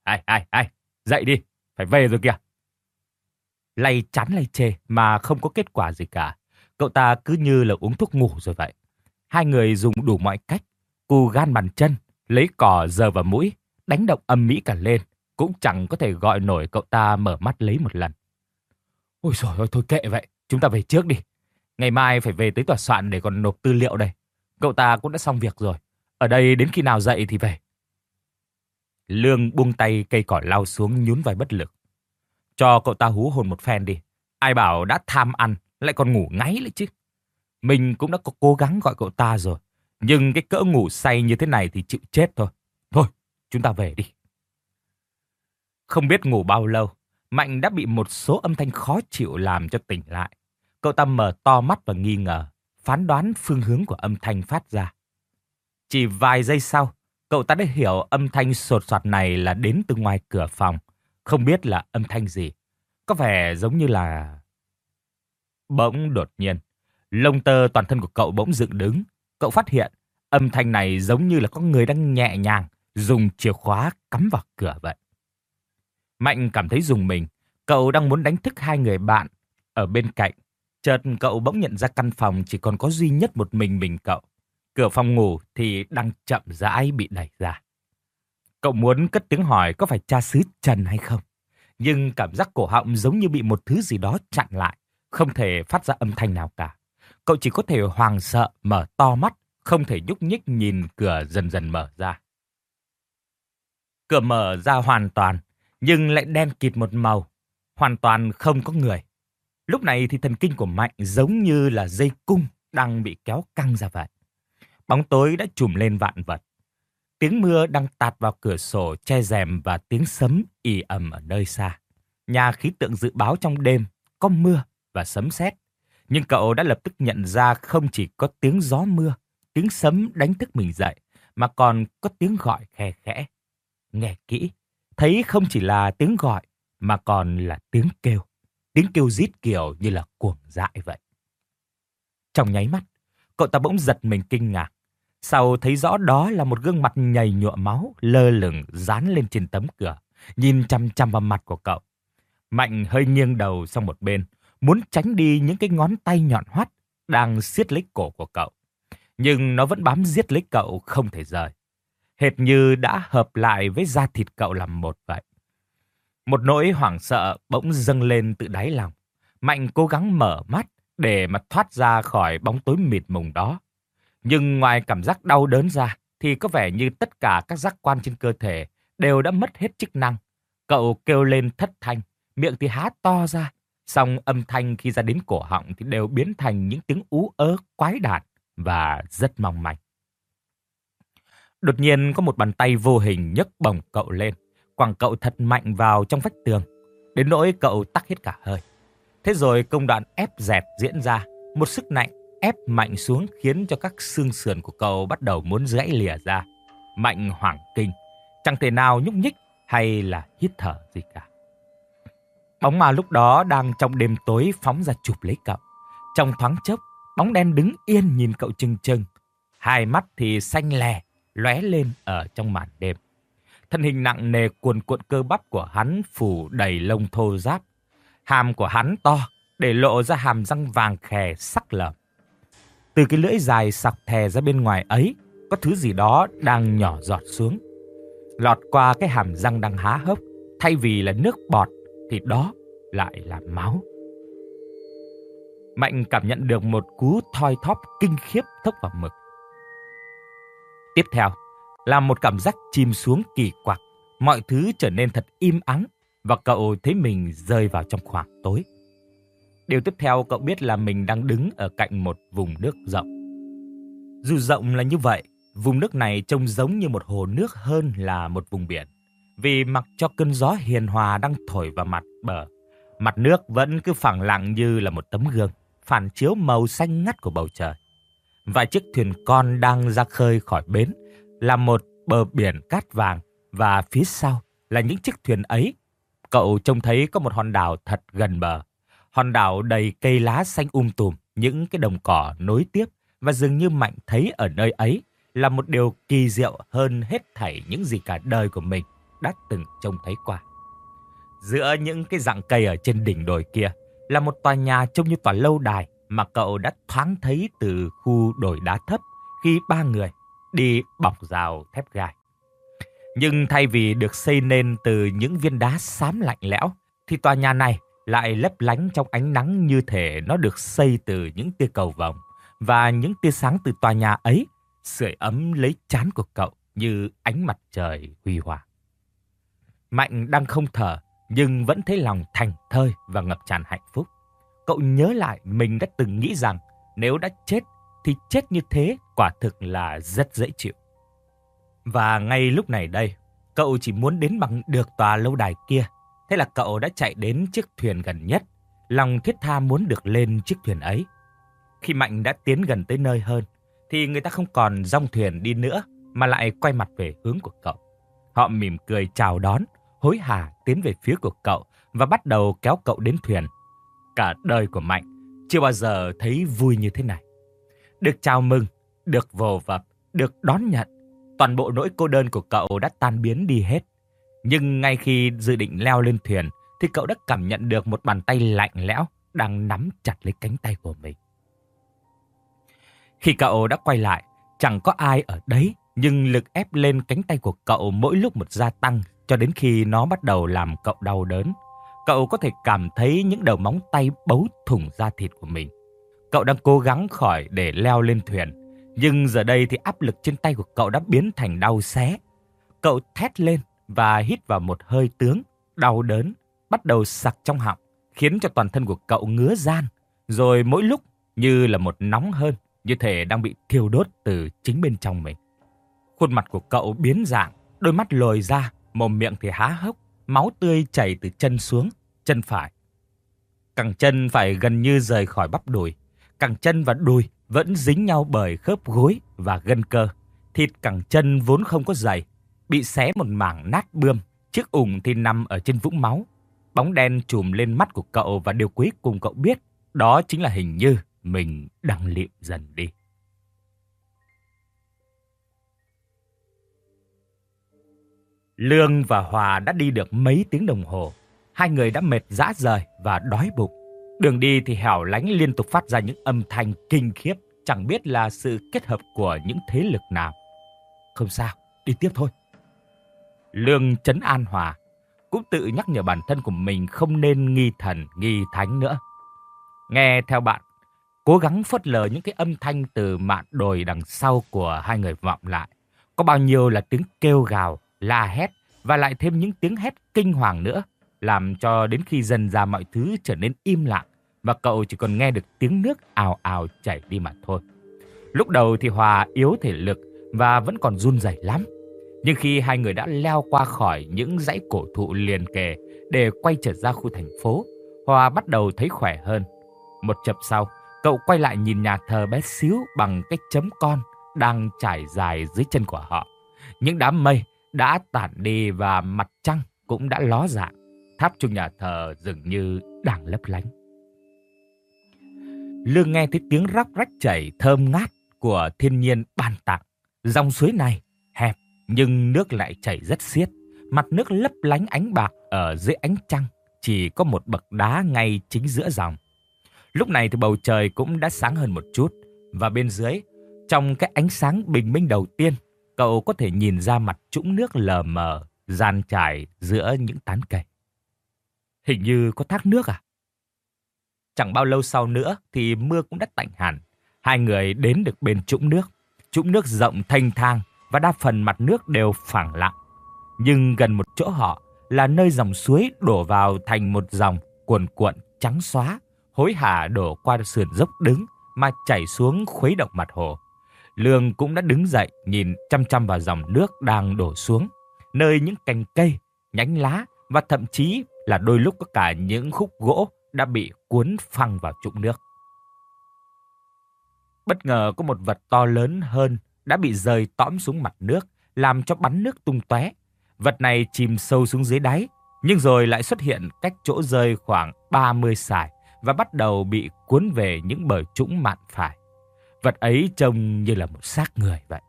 Speaker 1: Dậy đi, phải về rồi kìa. Lay chán lay chê mà không có kết quả gì cả. Cậu ta cứ như là uống thuốc ngủ rồi vậy. Hai người dùng đủ mọi cách, cù gan bàn chân, lấy cỏ giờ vào mũi, đánh động âm mỹ cả lên, cũng chẳng có thể gọi nổi cậu ta mở mắt lấy một lần. Ôi trời ơi, thôi kệ vậy, chúng ta về trước đi. Ngày mai phải về tới tòa soạn để còn nộp tư liệu đây. Cậu ta cũng đã xong việc rồi. Ở đây đến khi nào dậy thì về. Lương buông tay cây cỏ lau xuống nhún vai bất lực. Cho cậu ta hú hồn một phen đi. Ai bảo đã tham ăn, lại còn ngủ ngáy lại chứ. Mình cũng đã có cố gắng gọi cậu ta rồi. Nhưng cái cỡ ngủ say như thế này thì chịu chết thôi. Thôi, chúng ta về đi. Không biết ngủ bao lâu, Mạnh đã bị một số âm thanh khó chịu làm cho tỉnh lại. Cậu ta mở to mắt và nghi ngờ, phán đoán phương hướng của âm thanh phát ra. Chỉ vài giây sau, cậu ta đã hiểu âm thanh sột soạt này là đến từ ngoài cửa phòng. Không biết là âm thanh gì. Có vẻ giống như là... Bỗng đột nhiên, lông tơ toàn thân của cậu bỗng dựng đứng. Cậu phát hiện âm thanh này giống như là có người đang nhẹ nhàng dùng chìa khóa cắm vào cửa vậy. Mạnh cảm thấy rùng mình. Cậu đang muốn đánh thức hai người bạn ở bên cạnh. Chợt cậu bỗng nhận ra căn phòng chỉ còn có duy nhất một mình cậu. Cửa phòng ngủ thì đang chậm rãi bị đẩy ra. Cậu muốn cất tiếng hỏi có phải cha xứ Trần hay không. Nhưng cảm giác cổ họng giống như bị một thứ gì đó chặn lại. Không thể phát ra âm thanh nào cả. Cậu chỉ có thể hoảng sợ mở to mắt. Không thể nhúc nhích nhìn cửa dần dần mở ra. Cửa mở ra hoàn toàn. Nhưng lại đen kịt một màu. Hoàn toàn không có người. Lúc này thì thần kinh của Mạnh giống như là dây cung đang bị kéo căng ra vậy. Bóng tối đã trùm lên vạn vật. Tiếng mưa đang tạt vào cửa sổ che rèm và tiếng sấm ì ầm ở nơi xa. Nhà khí tượng dự báo trong đêm có mưa và sấm sét. Nhưng cậu đã lập tức nhận ra không chỉ có tiếng gió mưa, tiếng sấm đánh thức mình dậy, mà còn có tiếng gọi khe khẽ. Nghe kỹ, thấy không chỉ là tiếng gọi, mà còn là tiếng kêu rít kiểu như là cuồng dại vậy. Trong nháy mắt, cậu ta bỗng giật mình kinh ngạc. Sau thấy rõ đó là một gương mặt nhầy nhụa máu, lơ lửng dán lên trên tấm cửa, nhìn chăm chăm vào mặt của cậu. Mạnh hơi nghiêng đầu sang một bên, muốn tránh đi những cái ngón tay nhọn hoắt đang siết lấy cổ của cậu. Nhưng nó vẫn bám giết lấy cậu không thể rời. Hệt như đã hợp lại với da thịt cậu làm một vậy. Một nỗi hoảng sợ bỗng dâng lên từ đáy lòng. Mạnh cố gắng mở mắt để mà thoát ra khỏi bóng tối mịt mùng đó. Nhưng ngoài cảm giác đau đớn ra, thì có vẻ như tất cả các giác quan trên cơ thể đều đã mất hết chức năng. Cậu kêu lên thất thanh, miệng thì há to ra. Song âm thanh khi ra đến cổ họng thì đều biến thành những tiếng ú ớ quái đản và rất mong manh. Đột nhiên có một bàn tay vô hình nhấc bổng cậu lên, quẳng cậu thật mạnh vào trong vách tường, đến nỗi cậu tắc hết cả hơi. Thế rồi công đoạn ép dẹt diễn ra, một sức nặng ép mạnh xuống khiến cho các xương sườn của cậu bắt đầu muốn gãy lìa ra. Mạnh hoảng kinh, chẳng thể nào nhúc nhích hay là hít thở gì cả. Bóng ma lúc đó đang trong đêm tối phóng ra chụp lấy cậu. Trong thoáng chốc, bóng đen đứng yên nhìn cậu chừng chừng. Hai mắt thì xanh lè, lóe lên ở trong màn đêm. Thân hình nặng nề cuồn cuộn cơ bắp của hắn phủ đầy lông thô ráp. Hàm của hắn to, để lộ ra hàm răng vàng khè sắc lợm. Từ cái lưỡi dài sọc thè ra bên ngoài ấy, có thứ gì đó đang nhỏ giọt xuống. Lọt qua cái hàm răng đang há hốc, thay vì là nước bọt, thì đó lại là máu. Mạnh cảm nhận được một cú thoi thóp kinh khiếp thốc vào ngực. Tiếp theo là một cảm giác chìm xuống kỳ quặc, mọi thứ trở nên thật im ắng và cậu thấy mình rơi vào trong khoảng tối. Điều tiếp theo cậu biết là mình đang đứng ở cạnh một vùng nước rộng. Dù rộng là như vậy, vùng nước này trông giống như một hồ nước hơn là một vùng biển. Vì mặc cho cơn gió hiền hòa đang thổi vào mặt bờ, mặt nước vẫn cứ phẳng lặng như là một tấm gương, phản chiếu màu xanh ngắt của bầu trời. Vài chiếc thuyền con đang ra khơi khỏi bến là một bờ biển cát vàng, và phía sau là những chiếc thuyền ấy. Cậu trông thấy có một hòn đảo thật gần bờ. Hòn đảo đầy cây lá xanh tùm, những cái đồng cỏ nối tiếp, và dường như Mạnh thấy ở nơi ấy là một điều kỳ diệu hơn hết thảy những gì cả đời của mình đã từng trông thấy qua. Giữa những cái rặng cây ở trên đỉnh đồi kia là một tòa nhà trông như tòa lâu đài mà cậu đã thoáng thấy từ khu đồi đá thấp khi ba người đi bọc rào thép gai. Nhưng thay vì được xây nên từ những viên đá xám lạnh lẽo, thì tòa nhà này lại lấp lánh trong ánh nắng như thể nó được xây từ những tia cầu vồng, và những tia sáng từ tòa nhà ấy sưởi ấm lấy trán của cậu như ánh mặt trời huy hoàng. Mạnh đang không thở nhưng vẫn thấy lòng thảnh thơi và ngập tràn hạnh phúc. Cậu nhớ lại mình đã từng nghĩ rằng nếu đã chết thì chết như thế quả thực là rất dễ chịu. Và ngay lúc này đây, cậu chỉ muốn đến bằng được tòa lâu đài kia. Thế là cậu đã chạy đến chiếc thuyền gần nhất, lòng thiết tha muốn được lên chiếc thuyền ấy. Khi Mạnh đã tiến gần tới nơi hơn, thì người ta không còn dong thuyền đi nữa, mà lại quay mặt về hướng của cậu. Họ mỉm cười chào đón, hối hả tiến về phía của cậu và bắt đầu kéo cậu đến thuyền. Cả đời của Mạnh chưa bao giờ thấy vui như thế này. Được chào mừng, được vồ vập, được đón nhận, toàn bộ nỗi cô đơn của cậu đã tan biến đi hết. Nhưng ngay khi dự định leo lên thuyền, thì cậu đã cảm nhận được một bàn tay lạnh lẽo đang nắm chặt lấy cánh tay của mình. Khi cậu đã quay lại, chẳng có ai ở đấy, nhưng lực ép lên cánh tay của cậu mỗi lúc một gia tăng, cho đến khi nó bắt đầu làm cậu đau đớn. Cậu có thể cảm thấy những đầu móng tay bấu thủng da thịt của mình. Cậu đang cố gắng khỏi để leo lên thuyền, nhưng giờ đây thì áp lực trên tay của cậu đã biến thành đau xé. Cậu thét lên và hít vào một hơi tướng, đau đớn, bắt đầu sặc trong họng, khiến cho toàn thân của cậu ngứa ran, rồi mỗi lúc như là một nóng hơn, như thể đang bị thiêu đốt từ chính bên trong mình. Khuôn mặt của cậu biến dạng, đôi mắt lồi ra, mồm miệng thì há hốc, máu tươi chảy từ chân xuống, chân phải. Cẳng chân phải gần như rời khỏi bắp đùi. Cẳng chân và đùi vẫn dính nhau bởi khớp gối và gân cơ. Thịt cẳng chân vốn không có dày, bị xé một mảng nát bươm. Chiếc ủng thì nằm ở trên vũng máu. Bóng đen trùm lên mắt của cậu và điều cuối cùng cậu biết, đó chính là hình như mình đang lịm dần đi. Lương và Hòa đã đi được mấy tiếng đồng hồ. Hai người đã mệt rã rời và đói bụng. Đường đi thì hẻo lánh liên tục phát ra những âm thanh kinh khiếp, chẳng biết là sự kết hợp của những thế lực nào. Không sao, đi tiếp thôi. Lương trấn an Hòa, cũng tự nhắc nhở bản thân của mình không nên nghi thần, nghi thánh nữa. Nghe theo bạn, cố gắng phớt lờ những cái âm thanh từ mạn đồi đằng sau của hai người vọng lại. Có bao nhiêu là tiếng kêu gào, la hét và lại thêm những tiếng hét kinh hoàng nữa, làm cho đến khi dần ra mọi thứ trở nên im lặng và cậu chỉ còn nghe được tiếng nước ào ào chảy đi mà thôi. Lúc đầu thì Hòa yếu thể lực và vẫn còn run rẩy lắm. Nhưng khi hai người đã leo qua khỏi những dãy cổ thụ liền kề để quay trở ra khu thành phố, Hòa bắt đầu thấy khỏe hơn. Một chập sau, cậu quay lại nhìn nhà thờ bé xíu bằng cái chấm con đang trải dài dưới chân của họ. Những đám mây đã tản đi và mặt trăng cũng đã ló dạng. Tháp chuông nhà thờ dường như đang lấp lánh. Lương nghe thấy tiếng róc rách chảy thơm ngát của thiên nhiên ban tặng. Dòng suối này hẹp nhưng nước lại chảy rất xiết. Mặt nước lấp lánh ánh bạc ở dưới ánh trăng, chỉ có một bậc đá ngay chính giữa dòng. Lúc này thì bầu trời cũng đã sáng hơn một chút. Và bên dưới, trong cái ánh sáng bình minh đầu tiên, cậu có thể nhìn ra mặt trũng nước lờ mờ, dàn trải giữa những tán cây. Hình như có thác nước à? Chẳng bao lâu sau nữa thì mưa cũng đã tạnh hẳn. Hai người đến được bên trũng nước. Trũng nước rộng thênh thang và đa phần mặt nước đều phẳng lặng. Nhưng gần một chỗ họ là nơi dòng suối đổ vào thành một dòng cuồn cuộn trắng xóa, hối hả đổ qua sườn dốc đứng mà chảy xuống khuấy động mặt hồ. Lương cũng đã đứng dậy nhìn chăm chăm vào dòng nước đang đổ xuống, nơi những cành cây, nhánh lá và thậm chí là đôi lúc có cả những khúc gỗ đã bị cuốn phăng vào trũng nước. Bất ngờ có một vật to lớn hơn đã bị rơi tõm xuống mặt nước, làm cho bắn nước tung tóe. Vật này chìm sâu xuống dưới đáy, nhưng rồi lại xuất hiện cách chỗ rơi khoảng 30 sải và bắt đầu bị cuốn về những bờ trũng mạn phải. Vật ấy trông như là một xác người vậy.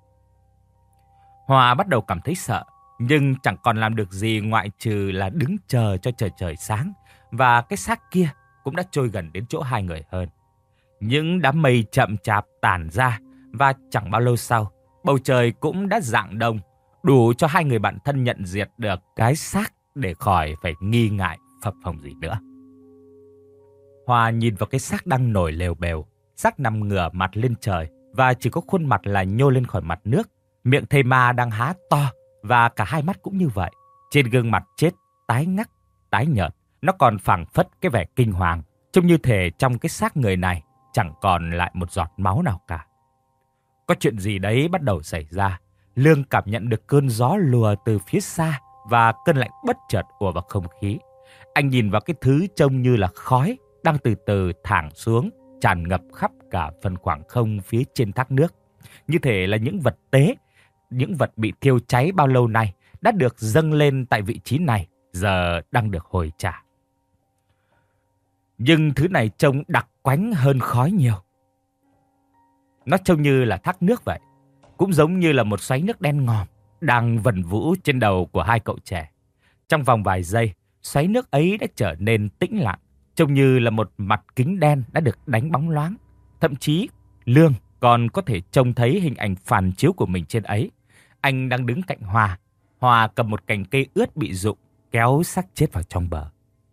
Speaker 1: Hòa bắt đầu cảm thấy sợ, nhưng chẳng còn làm được gì ngoại trừ là đứng chờ cho trời sáng, và cái xác kia cũng đã trôi gần đến chỗ hai người hơn. Những đám mây chậm chạp tản ra và chẳng bao lâu sau, bầu trời cũng đã rạng đông, đủ cho hai người bạn thân nhận diệt được cái xác để khỏi phải nghi ngại phập phồng gì nữa. Hòa nhìn vào cái xác đang nổi lều bèo, xác nằm ngửa mặt lên trời và chỉ có khuôn mặt là nhô lên khỏi mặt nước, miệng thây ma đang há to và cả hai mắt cũng như vậy. Trên gương mặt chết tái ngắt, tái nhợt, nó còn phảng phất cái vẻ kinh hoàng, trông như thể trong cái xác người này chẳng còn lại một giọt máu nào cả. Có chuyện gì đấy bắt đầu xảy ra. Lương cảm nhận được cơn gió lùa từ phía xa và cơn lạnh bất chợt ùa vào không khí. Anh nhìn vào cái thứ trông như là khói đang từ từ thẳng xuống, tràn ngập khắp cả phần khoảng không phía trên thác nước. Như thể là những vật tế, những vật bị thiêu cháy bao lâu nay đã được dâng lên tại vị trí này, giờ đang được hồi trả. Nhưng thứ này trông đặc quánh hơn khói nhiều. Nó trông như là thác nước vậy, cũng giống như là một xoáy nước đen ngòm đang vần vũ trên đầu của hai cậu trẻ. Trong vòng vài giây, xoáy nước ấy đã trở nên tĩnh lặng, trông như là một mặt kính đen đã được đánh bóng loáng. Thậm chí, Lương còn có thể trông thấy hình ảnh phản chiếu của mình trên ấy. Anh đang đứng cạnh Hòa. Hòa cầm một cành cây ướt bị rụng, kéo xác chết vào trong bờ.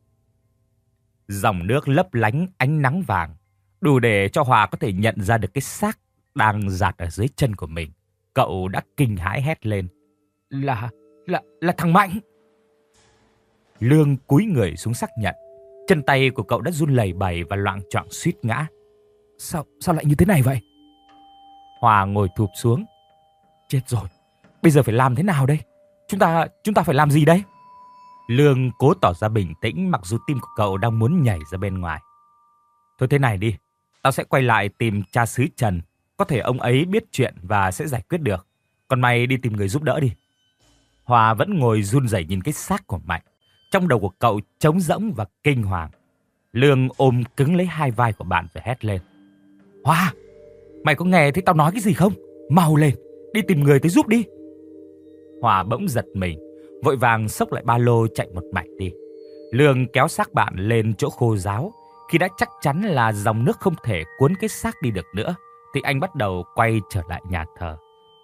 Speaker 1: Dòng nước lấp lánh ánh nắng vàng, đủ để cho Hòa có thể nhận ra được cái xác đang dạt ở dưới chân của mình. Cậu đã kinh hãi hét lên. Là thằng Mạnh! Lương cúi người xuống xác nhận. Chân tay của cậu đã run lẩy bẩy và loạng choạng suýt ngã. Sao lại như thế này vậy? Hòa ngồi thụp xuống. Chết rồi, bây giờ phải làm thế nào đây? Chúng ta phải làm gì đây? Lương cố tỏ ra bình tĩnh mặc dù tim của cậu đang muốn nhảy ra bên ngoài. Thôi thế này đi, tao sẽ quay lại tìm cha xứ Trần. Có thể ông ấy biết chuyện và sẽ giải quyết được. Còn mày đi tìm người giúp đỡ đi. Hòa vẫn ngồi run rẩy nhìn cái xác của Mạnh. Trong đầu của cậu trống rỗng và kinh hoàng. Lương ôm cứng lấy hai vai của bạn rồi hét lên. Hòa, mày có nghe thấy tao nói cái gì không? Mau lên, đi tìm người tới giúp đi. Hòa bỗng giật mình, vội vàng xốc lại ba lô chạy một mạch đi. Lương kéo xác bạn lên chỗ khô ráo. Khi đã chắc chắn là dòng nước không thể cuốn cái xác đi được nữa, thì anh bắt đầu quay trở lại nhà thờ.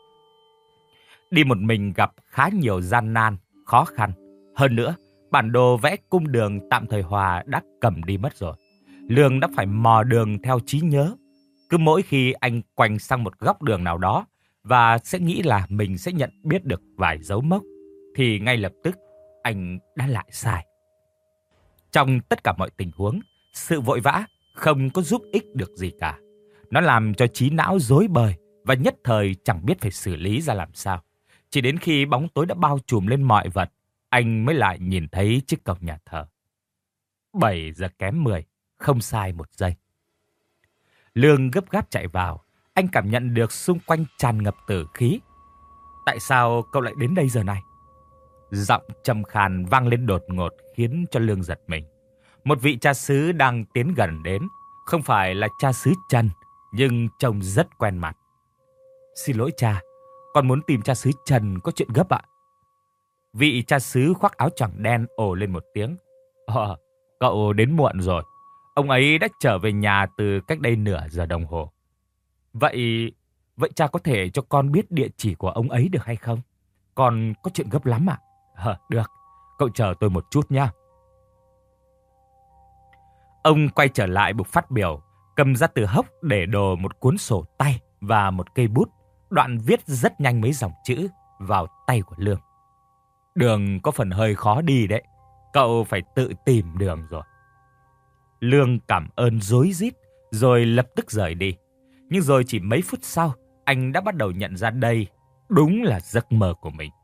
Speaker 1: Đi một mình gặp khá nhiều gian nan, khó khăn. Hơn nữa, bản đồ vẽ cung đường tạm thời Hòa đã cầm đi mất rồi. Lương đã phải mò đường theo trí nhớ. Cứ mỗi khi anh quanh sang một góc đường nào đó và sẽ nghĩ là mình sẽ nhận biết được vài dấu mốc, thì ngay lập tức anh đã lại sai. Trong tất cả mọi tình huống, sự vội vã không có giúp ích được gì cả. Nó làm cho trí não rối bời và nhất thời chẳng biết phải xử lý ra làm sao. Chỉ đến khi bóng tối đã bao trùm lên mọi vật, anh mới lại nhìn thấy chiếc cổng nhà thờ. 7 giờ kém 10, không sai một giây. Lương gấp gáp chạy vào, anh cảm nhận được xung quanh tràn ngập tử khí. Tại sao cậu lại đến đây giờ này? Giọng trầm khàn vang lên đột ngột khiến cho Lương giật mình. Một vị cha xứ đang tiến gần đến, không phải là cha xứ Trần, nhưng trông rất quen mặt. Xin lỗi cha, con muốn tìm cha xứ Trần có chuyện gấp ạ. Vị cha xứ khoác áo choàng đen ồ lên một tiếng. Cậu đến muộn rồi. Ông ấy đã trở về nhà từ cách đây nửa giờ đồng hồ. Vậy cha có thể cho con biết địa chỉ của ông ấy được hay không? Con có chuyện gấp lắm ạ. Được, cậu chờ tôi một chút nhá. Ông quay trở lại bục phát biểu, cầm ra từ hốc để đồ một cuốn sổ tay và một cây bút, đoạn viết rất nhanh mấy dòng chữ vào tay của Lương. Đường có phần hơi khó đi đấy, cậu phải tự tìm đường rồi. Lương cảm ơn rối rít rồi lập tức rời đi. Nhưng rồi chỉ mấy phút sau, anh đã bắt đầu nhận ra đây đúng là giấc mơ của mình.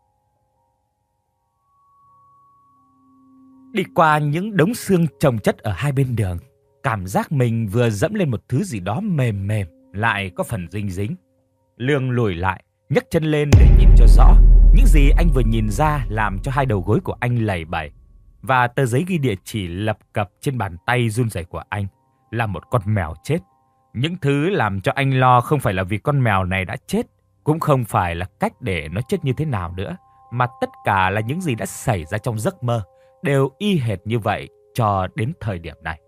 Speaker 1: Đi qua những đống xương chồng chất ở hai bên đường, cảm giác mình vừa dẫm lên một thứ gì đó mềm mềm, lại có phần dính dính. Lương lùi lại, nhấc chân lên để nhìn cho rõ. Những gì anh vừa nhìn ra làm cho hai đầu gối của anh lầy bẩy. Và tờ giấy ghi địa chỉ lập cập trên bàn tay run rẩy của anh là một con mèo chết. Những thứ làm cho anh lo không phải là vì con mèo này đã chết, cũng không phải là cách để nó chết như thế nào nữa, mà tất cả là những gì đã xảy ra trong giấc mơ, đều y hệt như vậy cho đến thời điểm này.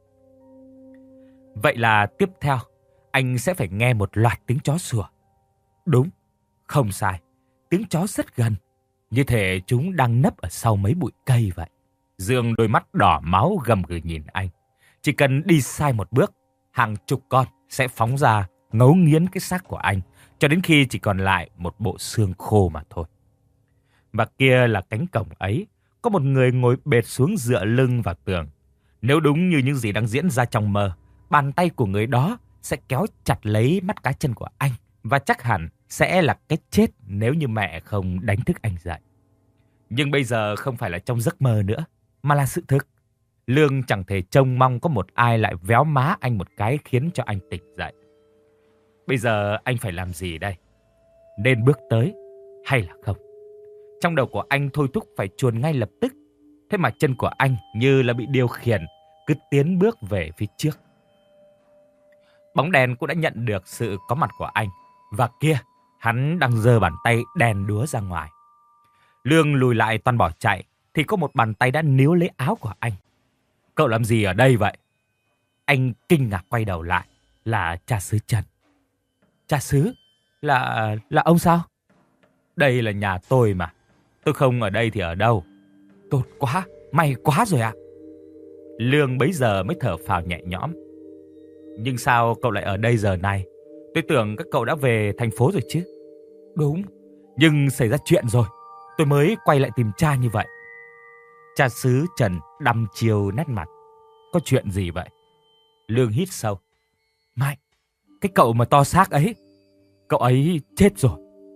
Speaker 1: Vậy là tiếp theo, anh sẽ phải nghe một loạt tiếng chó sủa. Đúng, không sai, tiếng chó rất gần, như thể chúng đang nấp ở sau mấy bụi cây vậy. Dương đôi mắt đỏ máu gầm gừ nhìn anh. Chỉ cần đi sai một bước, hàng chục con sẽ phóng ra ngấu nghiến cái xác của anh, cho đến khi chỉ còn lại một bộ xương khô mà thôi. Và kia là cánh cổng ấy, có một người ngồi bệt xuống dựa lưng vào tường. Nếu đúng như những gì đang diễn ra trong mơ, bàn tay của người đó sẽ kéo chặt lấy mắt cá chân của anh, và chắc hẳn sẽ là cái chết nếu như mẹ không đánh thức anh dậy. Nhưng bây giờ không phải là trong giấc mơ nữa, mà là sự thực. Lương chẳng thể trông mong có một ai lại véo má anh một cái khiến cho anh tỉnh dậy. Bây giờ anh phải làm gì đây? Nên bước tới hay là không? Trong đầu của anh thôi thúc phải chuồn ngay lập tức. Thế mà chân của anh như là bị điều khiển, cứ tiến bước về phía trước. Bóng đèn cũng đã nhận được sự có mặt của anh. Và kia, hắn đang giơ bàn tay đèn đúa ra ngoài. Lương lùi lại toan bỏ chạy, thì có một bàn tay đã níu lấy áo của anh. Cậu làm gì ở đây vậy? Anh kinh ngạc quay đầu lại, là cha xứ Trần. Cha xứ? Là ông sao? Đây là nhà tôi mà. Tôi không ở đây thì ở đâu? Tốt quá, may quá rồi ạ. Lương bấy giờ mới thở phào nhẹ nhõm. Nhưng sao cậu lại ở đây giờ này? Tôi tưởng các cậu đã về thành phố rồi chứ. Đúng, nhưng xảy ra chuyện rồi. Tôi mới quay lại tìm cha như vậy. Cha xứ Trần đăm chiêu nét mặt. Có chuyện gì vậy? Lương hít sâu. Mạnh, cái cậu mà to xác ấy, cậu ấy chết rồi.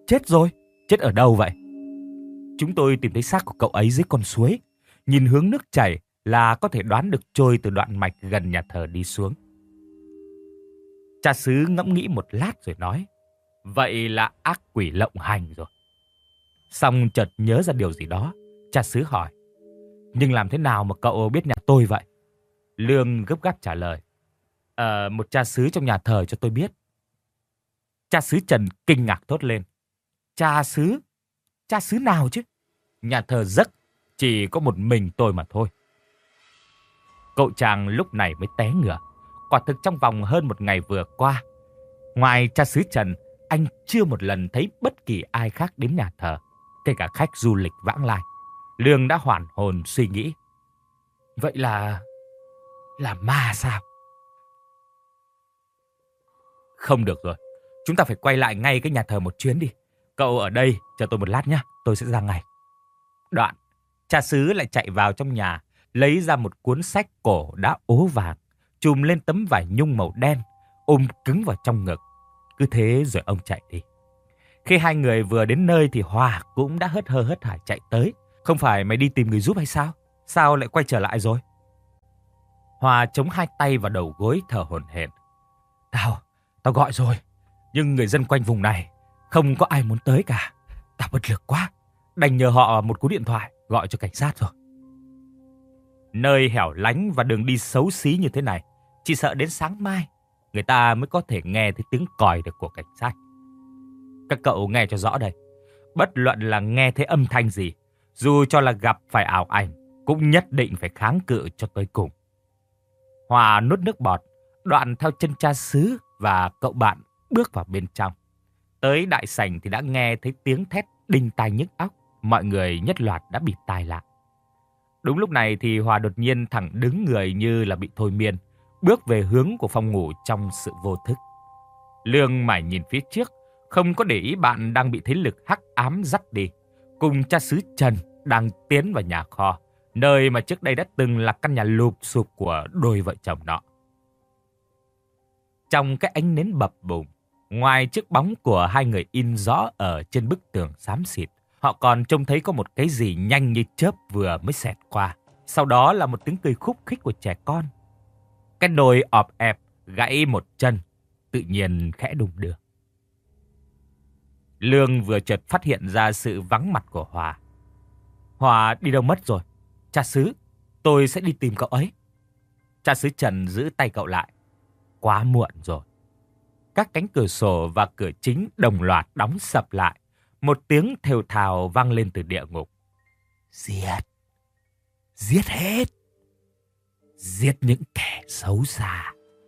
Speaker 1: Chết rồi. Chết ở đâu vậy? Chúng tôi tìm thấy xác của cậu ấy dưới con suối. Nhìn hướng nước chảy là có thể đoán được trôi từ đoạn mạch gần nhà thờ đi xuống. Cha xứ ngẫm nghĩ một lát rồi nói, vậy là ác quỷ lộng hành rồi. Xong chợt nhớ ra điều gì đó, cha xứ hỏi, nhưng làm thế nào mà cậu biết nhà tôi vậy? Lương gấp gáp trả lời, một cha xứ trong nhà thờ cho tôi biết. Cha xứ Trần kinh ngạc thốt lên, cha xứ? Cha xứ nào chứ? Nhà thờ Giấc chỉ có một mình tôi mà thôi. Cậu chàng lúc này mới té ngửa. Quả thực trong vòng hơn một ngày vừa qua, ngoài cha xứ Trần, anh chưa một lần thấy bất kỳ ai khác đến nhà thờ, kể cả khách du lịch vãng lai. Lương đã hoàn hồn suy nghĩ. Vậy là ma sao? Không được rồi, chúng ta phải quay lại ngay cái nhà thờ một chuyến đi. Cậu ở đây chờ tôi một lát nhé, tôi sẽ ra ngay. Đoạn, cha xứ lại chạy vào trong nhà, lấy ra một cuốn sách cổ đã ố vàng, chùm lên tấm vải nhung màu đen, ôm cứng vào trong ngực. Cứ thế rồi ông chạy đi. Khi hai người vừa đến nơi thì Hòa cũng đã hớt hơ hớt hải chạy tới. Không phải mày đi tìm người giúp hay sao? Sao lại quay trở lại rồi? Hòa chống hai tay vào đầu gối thở hổn hển. Tao gọi rồi, nhưng người dân quanh vùng này không có ai muốn tới cả. Tao bất lực quá, đành nhờ họ một cú điện thoại gọi cho cảnh sát rồi. Nơi hẻo lánh và đường đi xấu xí như thế này, chỉ sợ đến sáng mai người ta mới có thể nghe thấy tiếng còi được của cảnh sát. Các cậu nghe cho rõ đây, bất luận là nghe thấy âm thanh gì, dù cho là gặp phải ảo ảnh, cũng nhất định phải kháng cự cho tới cùng. Hòa nuốt nước bọt, đoạn theo chân cha xứ và cậu bạn bước vào bên trong. Tới đại sảnh thì đã nghe thấy tiếng thét đinh tai nhức óc, mọi người nhất loạt đã bịt tai lại. Đúng lúc này thì Hòa đột nhiên thẳng đứng người như là bị thôi miên, bước về hướng của phòng ngủ trong sự vô thức. Lương mải nhìn phía trước, không có để ý bạn đang bị thế lực hắc ám dắt đi, cùng cha xứ Trần đang tiến vào nhà kho, nơi mà trước đây đã từng là căn nhà lụp xụp của đôi vợ chồng nọ. Trong cái ánh nến bập bùng, ngoài chiếc bóng của hai người in rõ ở trên bức tường xám xịt, họ còn trông thấy có một cái gì nhanh như chớp vừa mới xẹt qua. Sau đó là một tiếng cười khúc khích của trẻ con. Cái nồi ọp ẹp gãy một chân, tự nhiên khẽ đung đưa. Lương vừa chợt phát hiện ra sự vắng mặt của Hòa. Hòa đi đâu mất rồi? Cha xứ, tôi sẽ đi tìm cậu ấy. Cha xứ Trần giữ tay cậu lại. Quá muộn rồi. Các cánh cửa sổ và cửa chính đồng loạt đóng sập lại. Một tiếng thều thào vang lên từ địa ngục. Giết! Giết hết! Giết những kẻ xấu xa!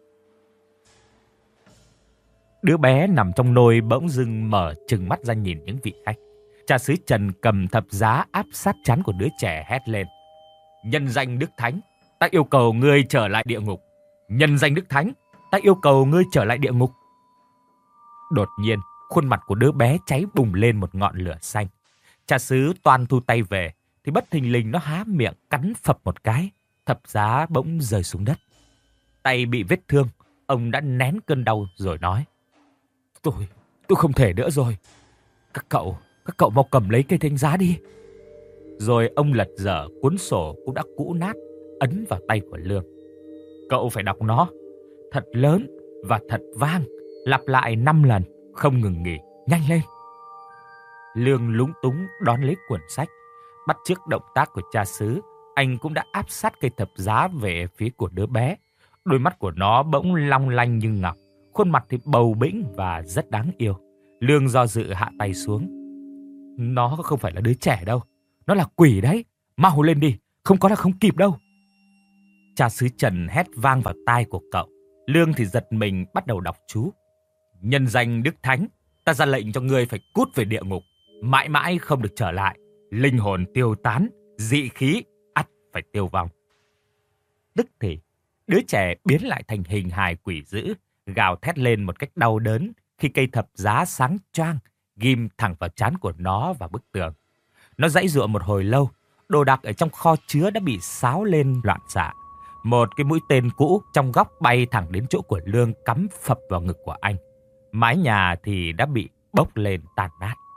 Speaker 1: Đứa bé nằm trong nôi bỗng dưng mở trừng mắt ra nhìn những vị khách. Cha xứ Trần cầm thập giá áp sát trán của đứa trẻ hét lên. Nhân danh Đức Thánh, ta yêu cầu ngươi trở lại địa ngục. Nhân danh Đức Thánh, ta yêu cầu ngươi trở lại địa ngục. Đột nhiên, khuôn mặt của đứa bé cháy bùng lên một ngọn lửa xanh. Cha xứ toan thu tay về, thì bất thình lình nó há miệng cắn phập một cái. Thập giá bỗng rơi xuống đất. Tay bị vết thương, ông đã nén cơn đau rồi nói. Tôi không thể nữa rồi. Các cậu mau cầm lấy cây thánh giá đi. Rồi ông lật dở cuốn sổ cũng đã cũ nát, ấn vào tay của Lương. Cậu phải đọc nó thật lớn và thật vang, lặp lại 5 lần, không ngừng nghỉ. Nhanh lên. Lương lúng túng đón lấy quyển sách. Bắt chước động tác của cha xứ, anh cũng đã áp sát cây thập giá về phía của đứa bé. Đôi mắt của nó bỗng long lanh như ngọc, khuôn mặt thì bầu bĩnh và rất đáng yêu. Lương do dự hạ tay xuống. Nó không phải là đứa trẻ đâu, nó là quỷ đấy. Mau lên đi, không có là không kịp đâu. Cha xứ Trần hét vang vào tai của cậu. Lương thì giật mình bắt đầu đọc chú. Nhân danh Đức Thánh, ta ra lệnh cho ngươi phải cút về địa ngục, mãi mãi không được trở lại. Linh hồn tiêu tán, dị khí ắt phải tiêu vong. Tức thì đứa trẻ biến lại thành hình hài quỷ dữ, gào thét lên một cách đau đớn khi cây thập giá sáng choang ghim thẳng vào trán của nó và bức tường. Nó giãy giụa một hồi lâu, đồ đạc ở trong kho chứa đã bị xáo lên loạn xạ. Một cái mũi tên cũ trong góc bay thẳng đến chỗ của Lương, cắm phập vào ngực của anh. Mái nhà thì đã bị bốc lên tàn nát.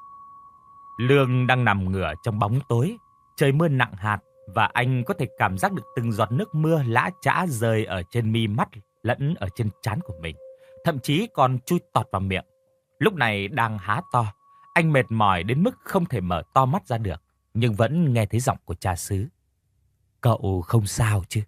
Speaker 1: Lương đang nằm ngửa trong bóng tối, trời mưa nặng hạt và anh có thể cảm giác được từng giọt nước mưa lã chã rơi ở trên mi mắt lẫn ở trên trán của mình, thậm chí còn chui tọt vào miệng. Lúc này đang há to, anh mệt mỏi đến mức không thể mở to mắt ra được, nhưng vẫn nghe thấy giọng của cha xứ. Cậu không sao chứ?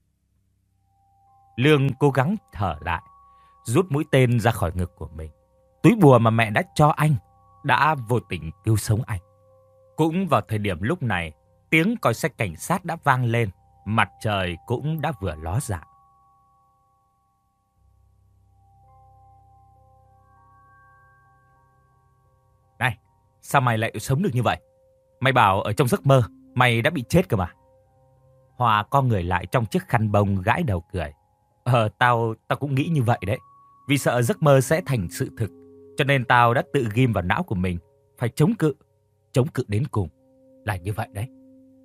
Speaker 1: Lương cố gắng thở lại, rút mũi tên ra khỏi ngực của mình. Túi bùa mà mẹ đã cho anh đã vô tình cứu sống anh. Cũng vào thời điểm lúc này, tiếng còi xe cảnh sát đã vang lên, mặt trời cũng đã vừa ló dạng. Này, sao mày lại sống được như vậy? Mày bảo ở trong giấc mơ, mày đã bị chết cơ mà. Hòa co người lại trong chiếc khăn bông gãi đầu cười. Tao cũng nghĩ như vậy đấy. Vì sợ giấc mơ sẽ thành sự thực, cho nên tao đã tự ghim vào não của mình phải chống cự đến cùng. Là như vậy đấy.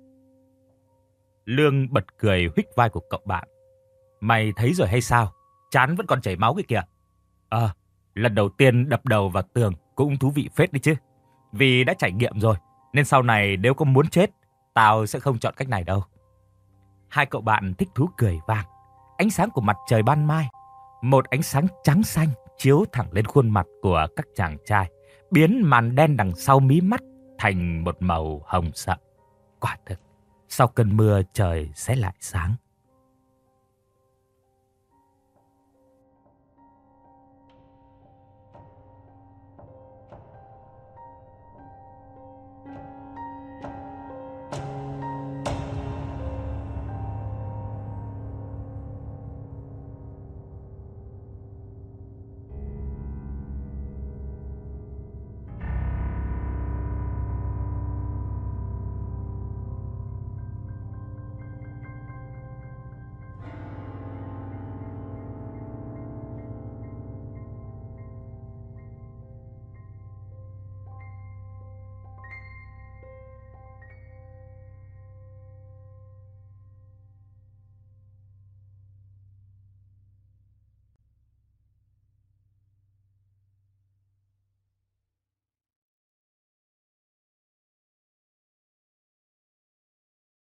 Speaker 1: Lương bật cười huých vai của cậu bạn. Mày thấy rồi hay sao? Trán vẫn còn chảy máu kìa kìa. Lần đầu tiên đập đầu vào tường cũng thú vị phết đấy chứ. Vì đã trải nghiệm rồi, nên sau này nếu có muốn chết, tao sẽ không chọn cách này đâu. Hai cậu bạn thích thú cười vang. Ánh sáng của mặt trời ban mai, một ánh sáng trắng xanh chiếu thẳng lên khuôn mặt của các chàng trai, biến màn đen đằng sau mí mắt thành một màu hồng sậm. Quả thực, sau cơn mưa trời sẽ lại sáng.